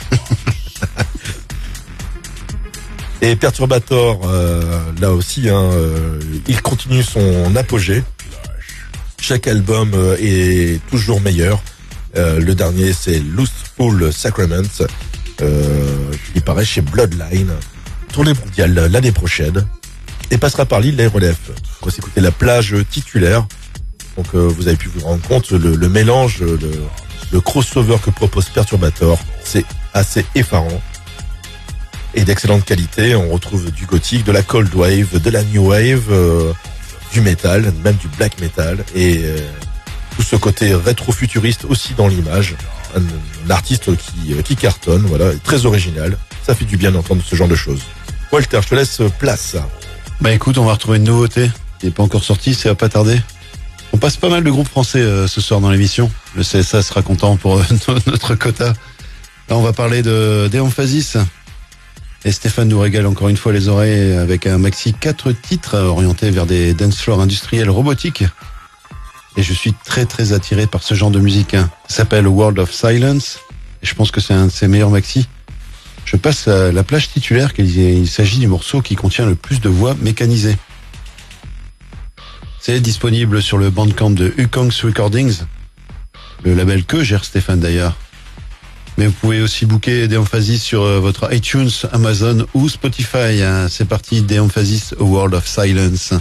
Speaker 3: Et Perturbator, là aussi, il continue son apogée. Chaque album est toujours meilleur. Le dernier, c'est Lustful Sacrament, qui paraît chez Bloodline. Tournée mondiale l'année prochaine. Et passera par l'île d'Aéronef. On va s'écouter la plage titulaire. Donc vous avez pu vous rendre compte, le mélange, le crossover que propose Perturbator, c'est assez effarant. Et d'excellente qualité, on retrouve du gothique, de la cold wave, de la new wave, du metal, même du black metal, et tout ce côté rétro-futuriste aussi dans l'image. Un artiste qui cartonne, voilà, très original. Ça fait du bien d'entendre ce genre de choses. Walter, je te laisse place.
Speaker 4: Bah écoute, on va retrouver une nouveauté qui n'est pas encore sortie, ça va pas tarder. On passe pas mal de groupes français ce soir dans l'émission. Le CSA sera content pour notre quota. Là, on va parler de d'Emphasis. Et Stéphane nous régale encore une fois les oreilles avec un maxi 4 titres orientés vers des dance floors industriels robotiques. Et je suis très très attiré par ce genre de musique. Ça s'appelle World of Silence. Et je pense que c'est un de ses meilleurs maxi. Je passe à la plage titulaire qu'il s'agit du morceau qui contient le plus de voix mécanisées. C'est disponible sur le bandcamp de Ukongs Recordings, le label que gère Stéphane d'ailleurs. Mais vous pouvez aussi booker d'Emphasis sur votre iTunes, Amazon ou Spotify. C'est parti, d'Emphasis, A World of Silence.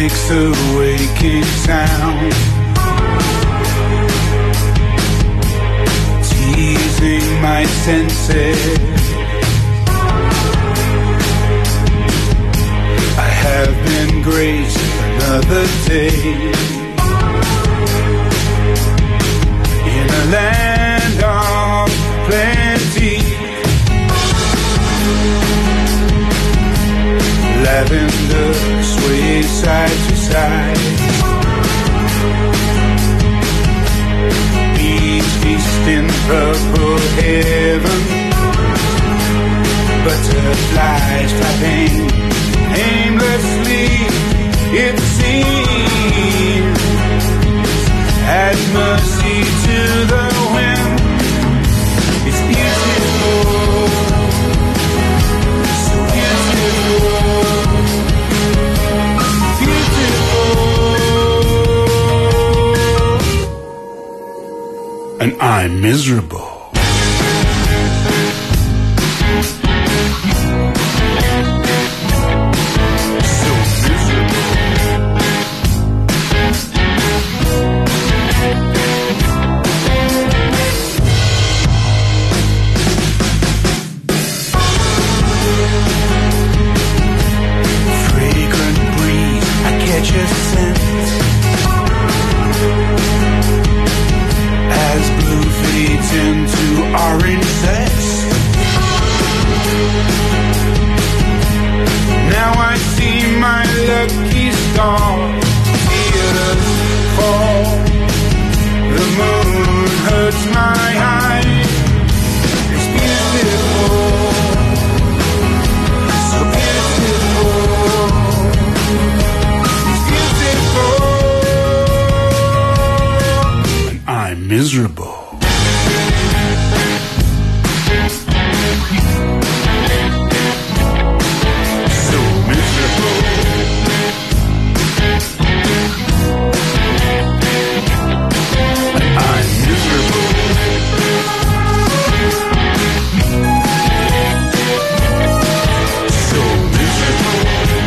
Speaker 9: makes a waking sound, teasing my senses. I have been graced another day in a land of plenty. Lavender sways side to side, bees feast in purple heaven, butterflies flapping aimlessly, it seems, at mercy to the wind. It's beautiful, so beautiful, beautiful, and I'm miserable. Miserable. So miserable. And I'm miserable. So miserable.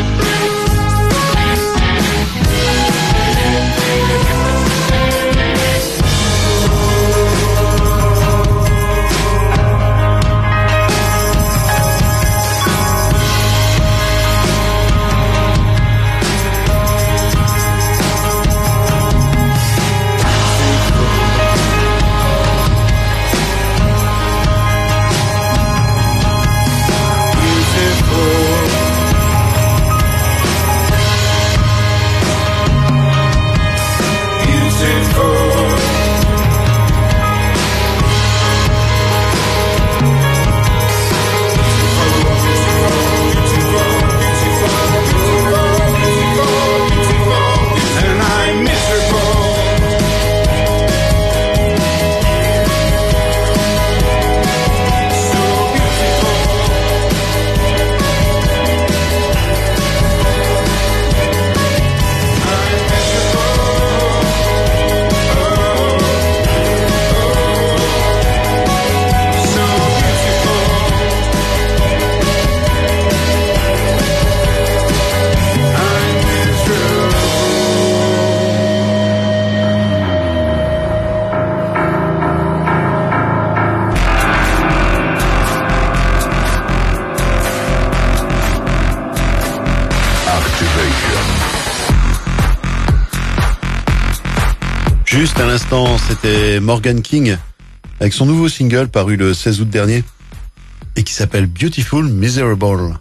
Speaker 4: Juste à l'instant, c'était Morgan King avec son nouveau single paru le 16 août dernier et qui s'appelle Beautiful Miserable.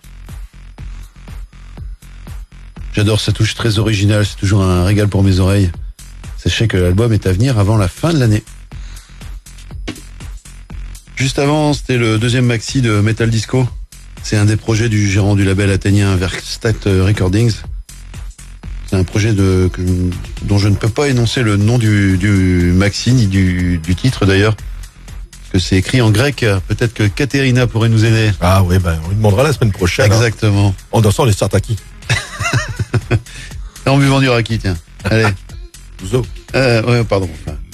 Speaker 4: J'adore sa touche très originale, c'est toujours un régal pour mes oreilles. Sachez que l'album est à venir avant la fin de l'année. Juste avant, c'était le deuxième maxi de Metal Disco. C'est un des projets du gérant du label athénien Werkstatt Recordings. C'est un projet dont je ne peux pas énoncer le nom du maxi, ni du titre d'ailleurs. Parce que c'est écrit en grec. Peut-être que Katerina pourrait nous aider.
Speaker 3: Ah oui, on lui demandera la semaine prochaine.
Speaker 4: Exactement.
Speaker 3: Hein. En dansant les Sartaki.
Speaker 4: En buvant du raki, tiens. Allez.
Speaker 3: Zo.
Speaker 4: Ouais, pardon.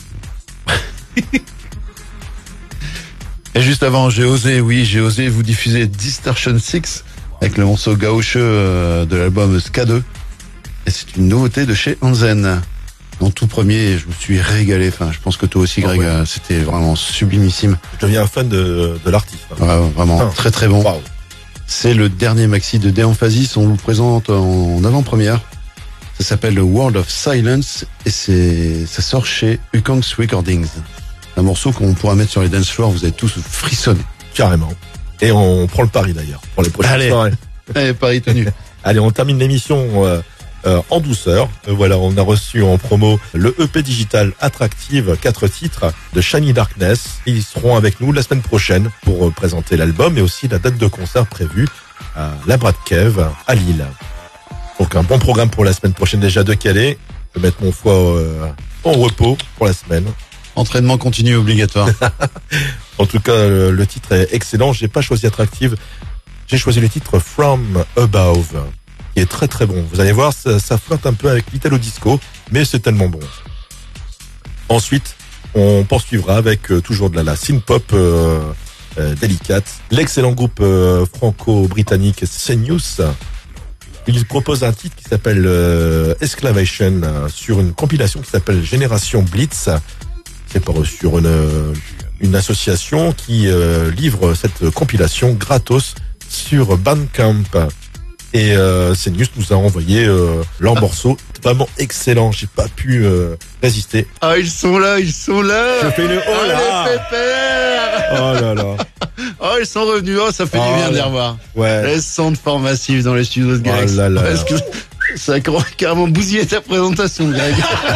Speaker 4: Et juste avant, j'ai osé vous diffuser Distortion 6 avec le morceau gaucheux de l'album Ska 2. Et c'est une nouveauté de chez Hansen. En tout premier, je me suis régalé. Enfin, je pense que toi aussi, Greg,
Speaker 3: ouais.
Speaker 4: C'était vraiment sublimissime.
Speaker 3: Je deviens un fan de l'artiste.
Speaker 4: Ouais, vraiment, très très bon.
Speaker 3: Wow.
Speaker 4: C'est le dernier maxi de Deemphasis. On vous le présente en avant-première. Ça s'appelle The World of Silence et ça sort chez Ukongs Recordings. Un morceau qu'on pourra mettre sur les dance floors. Vous allez tous frissonner.
Speaker 3: Carrément. Et on prend le pari d'ailleurs pour les prochaines soirées.
Speaker 4: Allez, pari tenu.
Speaker 3: Allez, on termine l'émission en douceur. Voilà, on a reçu en promo le EP digital Attractive, 4 titres de Shiny Darkness. Ils seront avec nous la semaine prochaine pour présenter l'album et aussi la date de concert prévue à la Brad Cave à Lille. Donc un bon programme pour la semaine prochaine déjà de Calais. Je vais mettre mon foie en repos pour la semaine.
Speaker 4: Entraînement continu obligatoire.
Speaker 3: En tout cas, le titre est excellent. J'ai pas choisi Attractive. J'ai choisi le titre From Above, qui est très très bon. Vous allez voir, ça flotte un peu avec l'Italo Disco, mais c'est tellement bon. Ensuite, on poursuivra avec toujours de la synth-pop délicate. L'excellent groupe franco-britannique CNews. Il propose un titre qui s'appelle Exclamation sur une compilation qui s'appelle Génération Blitz. C'est sur une association qui livre cette compilation gratos sur Bandcamp. Et CNews nous a envoyé leur morceau vraiment excellent. J'ai pas pu résister.
Speaker 4: Ah, ils sont là.
Speaker 3: Je fais une oh là.
Speaker 4: Les pépères.
Speaker 3: Oh là là.
Speaker 4: Oh, ils sont revenus. Oh, ça fait du bien de les revoir.
Speaker 3: Ouais.
Speaker 4: Les sons de forme massif dans les studios de Greg.
Speaker 3: Oh là là.
Speaker 4: Parce que ça a carrément bousillé ta présentation, Greg.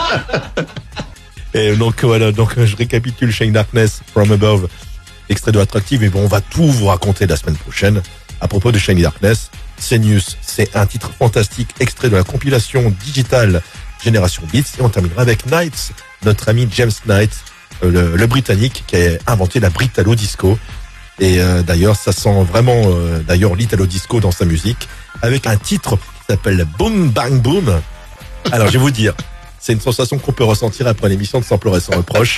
Speaker 3: Et donc voilà, je récapitule Shiny Darkness, From Above, extrait de Attractive, mais bon, on va tout vous raconter la semaine prochaine. À propos de Shiny Darkness, CNews, c'est un titre fantastique, extrait de la compilation digitale Génération Beats, et on terminera avec Knights, notre ami James Knight, le Britannique qui a inventé la Britalo Disco. Et d'ailleurs, ça sent vraiment l'Italo Disco dans sa musique, avec un titre qui s'appelle Boom Bang Boom. Alors, je vais vous dire, c'est une sensation qu'on peut ressentir après l'émission de Sans pleurer sans reproche.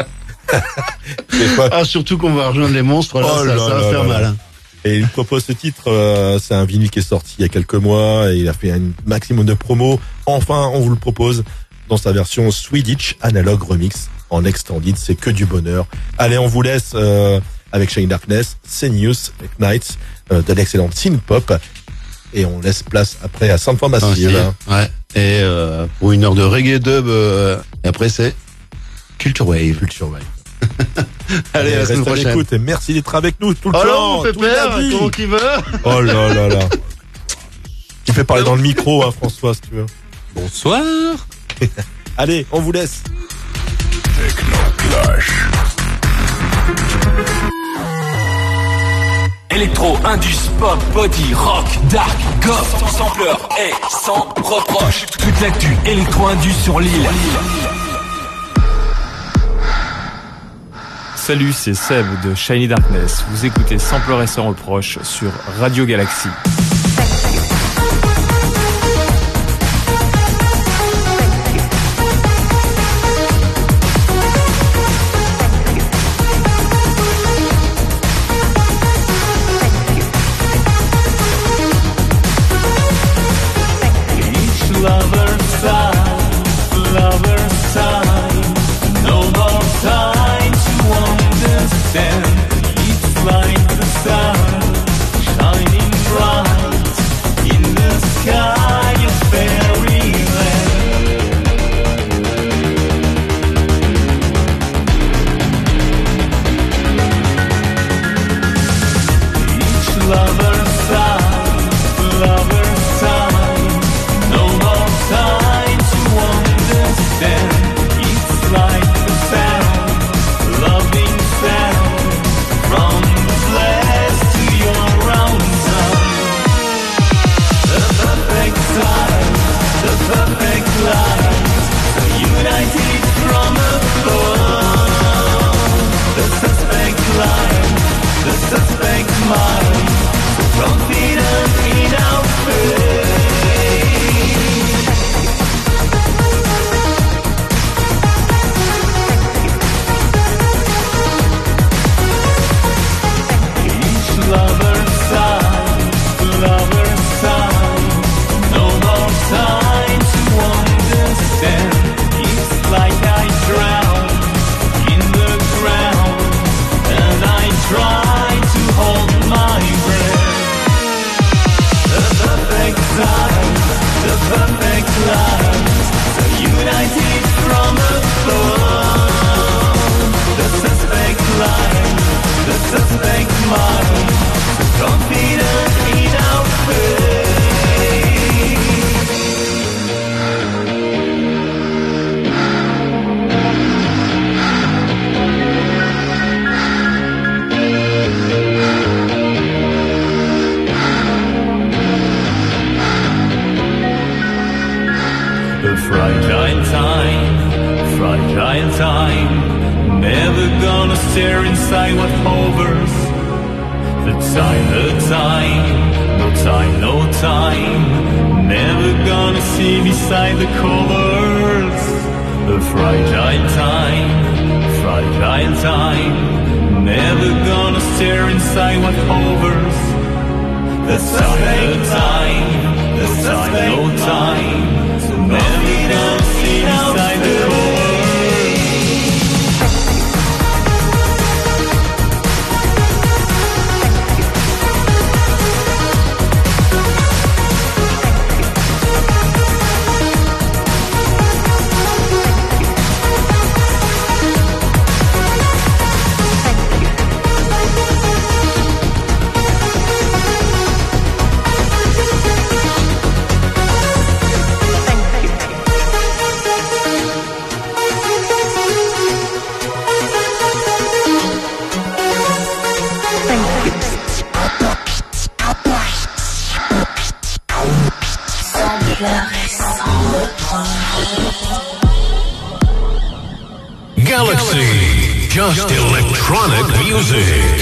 Speaker 4: Ah, surtout qu'on va rejoindre les monstres, là, ça va faire mal.
Speaker 3: Et il propose ce titre, c'est un vinyle qui est sorti il y a quelques mois, et il a fait un maximum de promos. Enfin, on vous le propose dans sa version Swedish Analog Remix en extended, c'est que du bonheur. Allez, on vous laisse avec Shiny Darkness, CNews, Knights, de l'excellente synth-pop, et on laisse place après à Sound Massive.
Speaker 4: Ouais. Et pour une heure de reggae dub, et après c'est Culture Wave. Allez, à la semaine prochaine.
Speaker 3: Écoute, et merci d'être avec nous tout le temps.
Speaker 4: Alors, Pépère, comment qui va?
Speaker 3: Oh là là là. Tu fais parler dans le micro, hein, François, si tu veux.
Speaker 10: Bonsoir.
Speaker 3: Allez, on vous laisse.
Speaker 5: Électro, indus, pop, body, rock, dark, goth, sampleur et sans reproche. Toute l'actu électro-indus sur l'île.
Speaker 10: Salut, c'est Seb de Shiny Darkness. Vous écoutez Sans pleurer sans reproche sur Radio Galaxy.
Speaker 11: It's like the sun shining bright. fragile time. Never gonna stare inside what hovers. The time, no time, no time. Never gonna see beside the covers. The fragile time. Never gonna stare inside what hovers. The time, no time. Never gonna see beside the covers.
Speaker 12: Galaxy, just electronic music.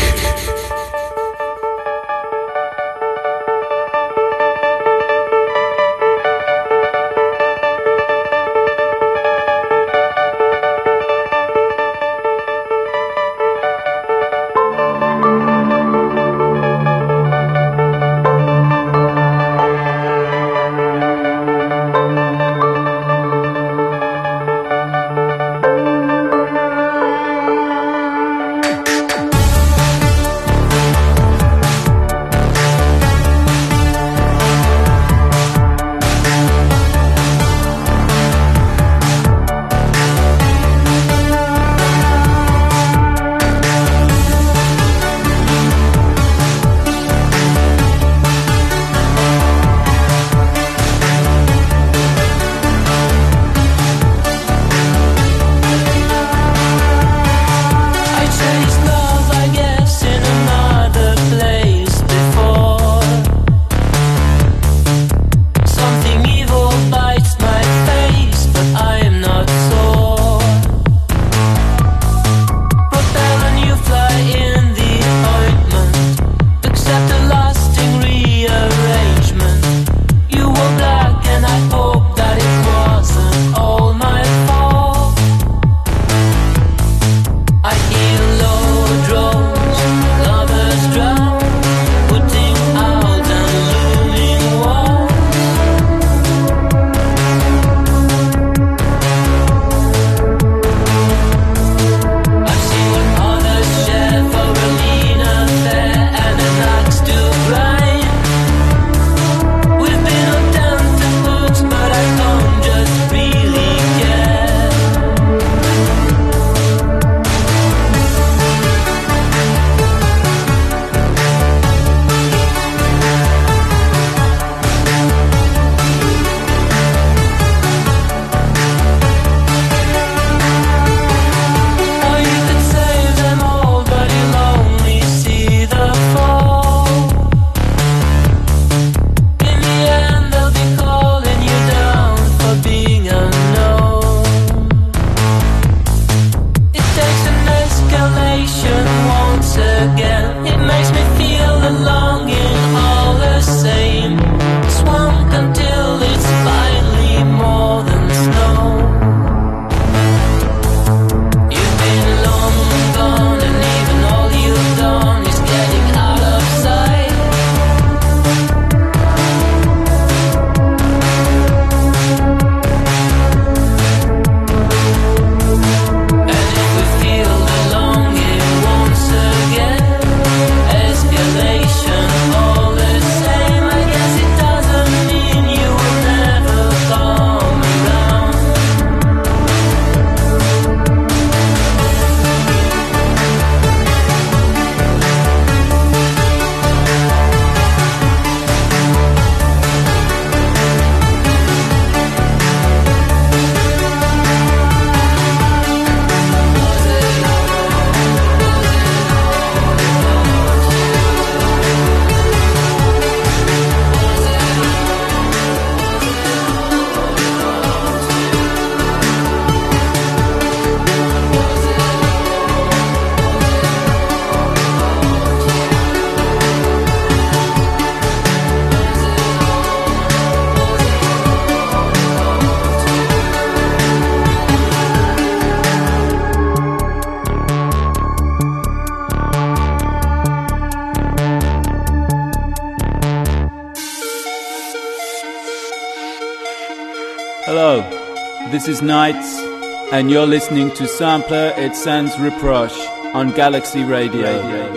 Speaker 9: Hello, this is Nights, and you're listening to Sampler et Sans Reproche on Galaxy Radio.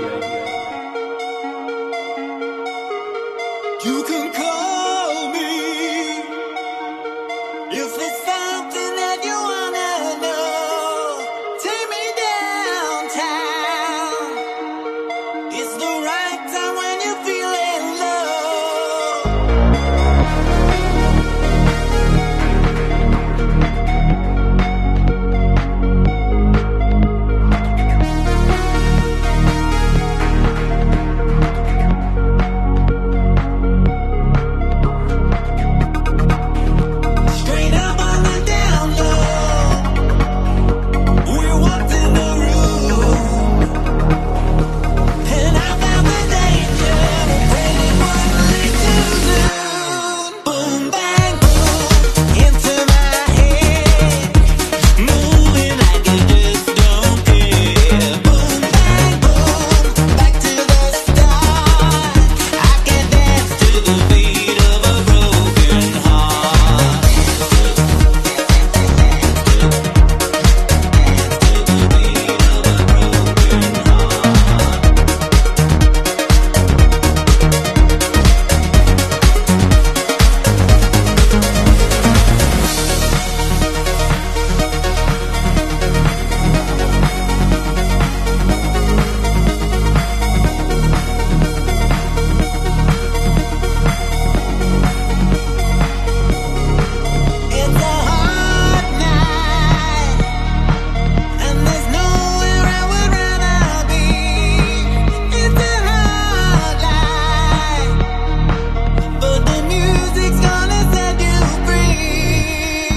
Speaker 8: You can call me if there's something that you wanna know. Take me downtown. It's the right time when you're feeling low. Straight up on the down low, we walked in the room, and I found the danger when it wouldn't lead too soon. Boom, bang, boom, into my head, moving like you just don't care. Boom, bang, boom, back to the start. I can dance to the beat of a broken heart. It's a hard night, and there's nowhere I would rather be. It's a hard life, but the music's gonna set you free.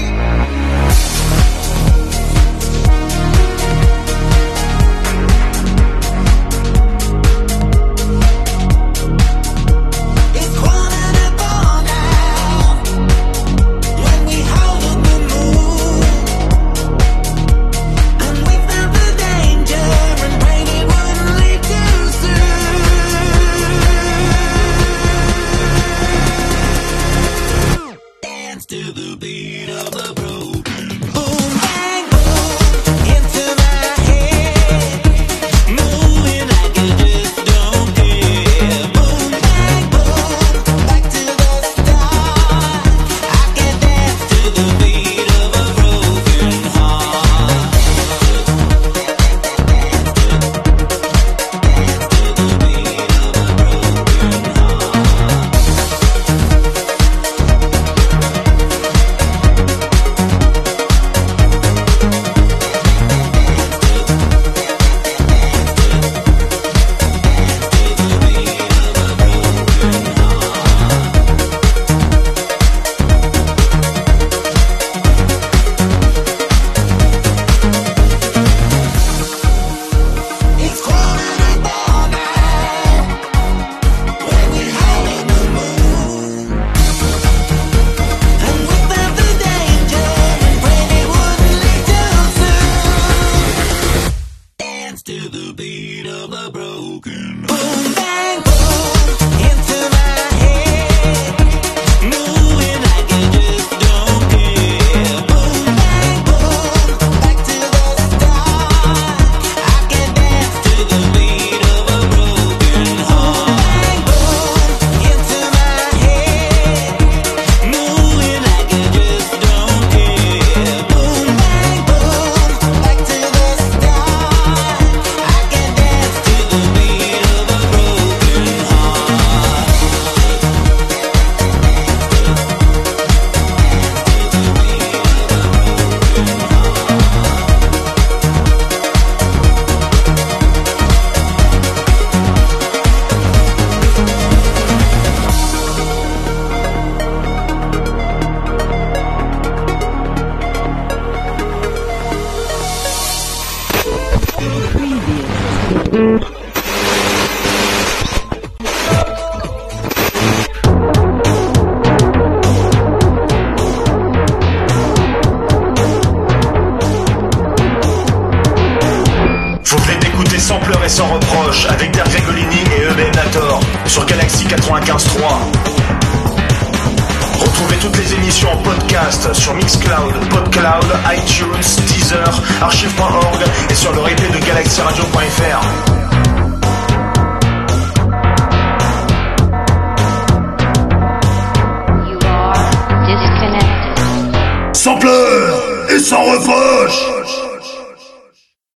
Speaker 8: It's 4:45 now, when we hold up the moon, and we found the danger and prayed it wouldn't lead too soon. Dance to the beat of the broken. Boom, bang, boom, into my head, moving like you just don't care. Boom, bang, boom, back to the start. I can dance to the beat of a broken heart. It's 4:45 now, when we hold up the moon, and we found the danger and prayed it wouldn't lead too soon. Dance to the beat of the broken. Boom, bang, boom, into my head, moving like you just don't care. Boom, bang, boom, back to the start. I can dance to the beat of a broken heart. Boom, into my head, moving like you just don't care. Boom, bang, boom, back to the start. I can dance to the beat of a broken heart.
Speaker 1: Vous venez d'écouter Sampler et Sans Reproche avec Der Gregolini et EBM Nator sur Galaxy 95.3. Retrouvez toutes les émissions en podcast sur Mixcloud, Podcloud, iTunes, Deezer, archive.org et sur le replay de galaxyradio.fr. Sans pleurs et sans reproche.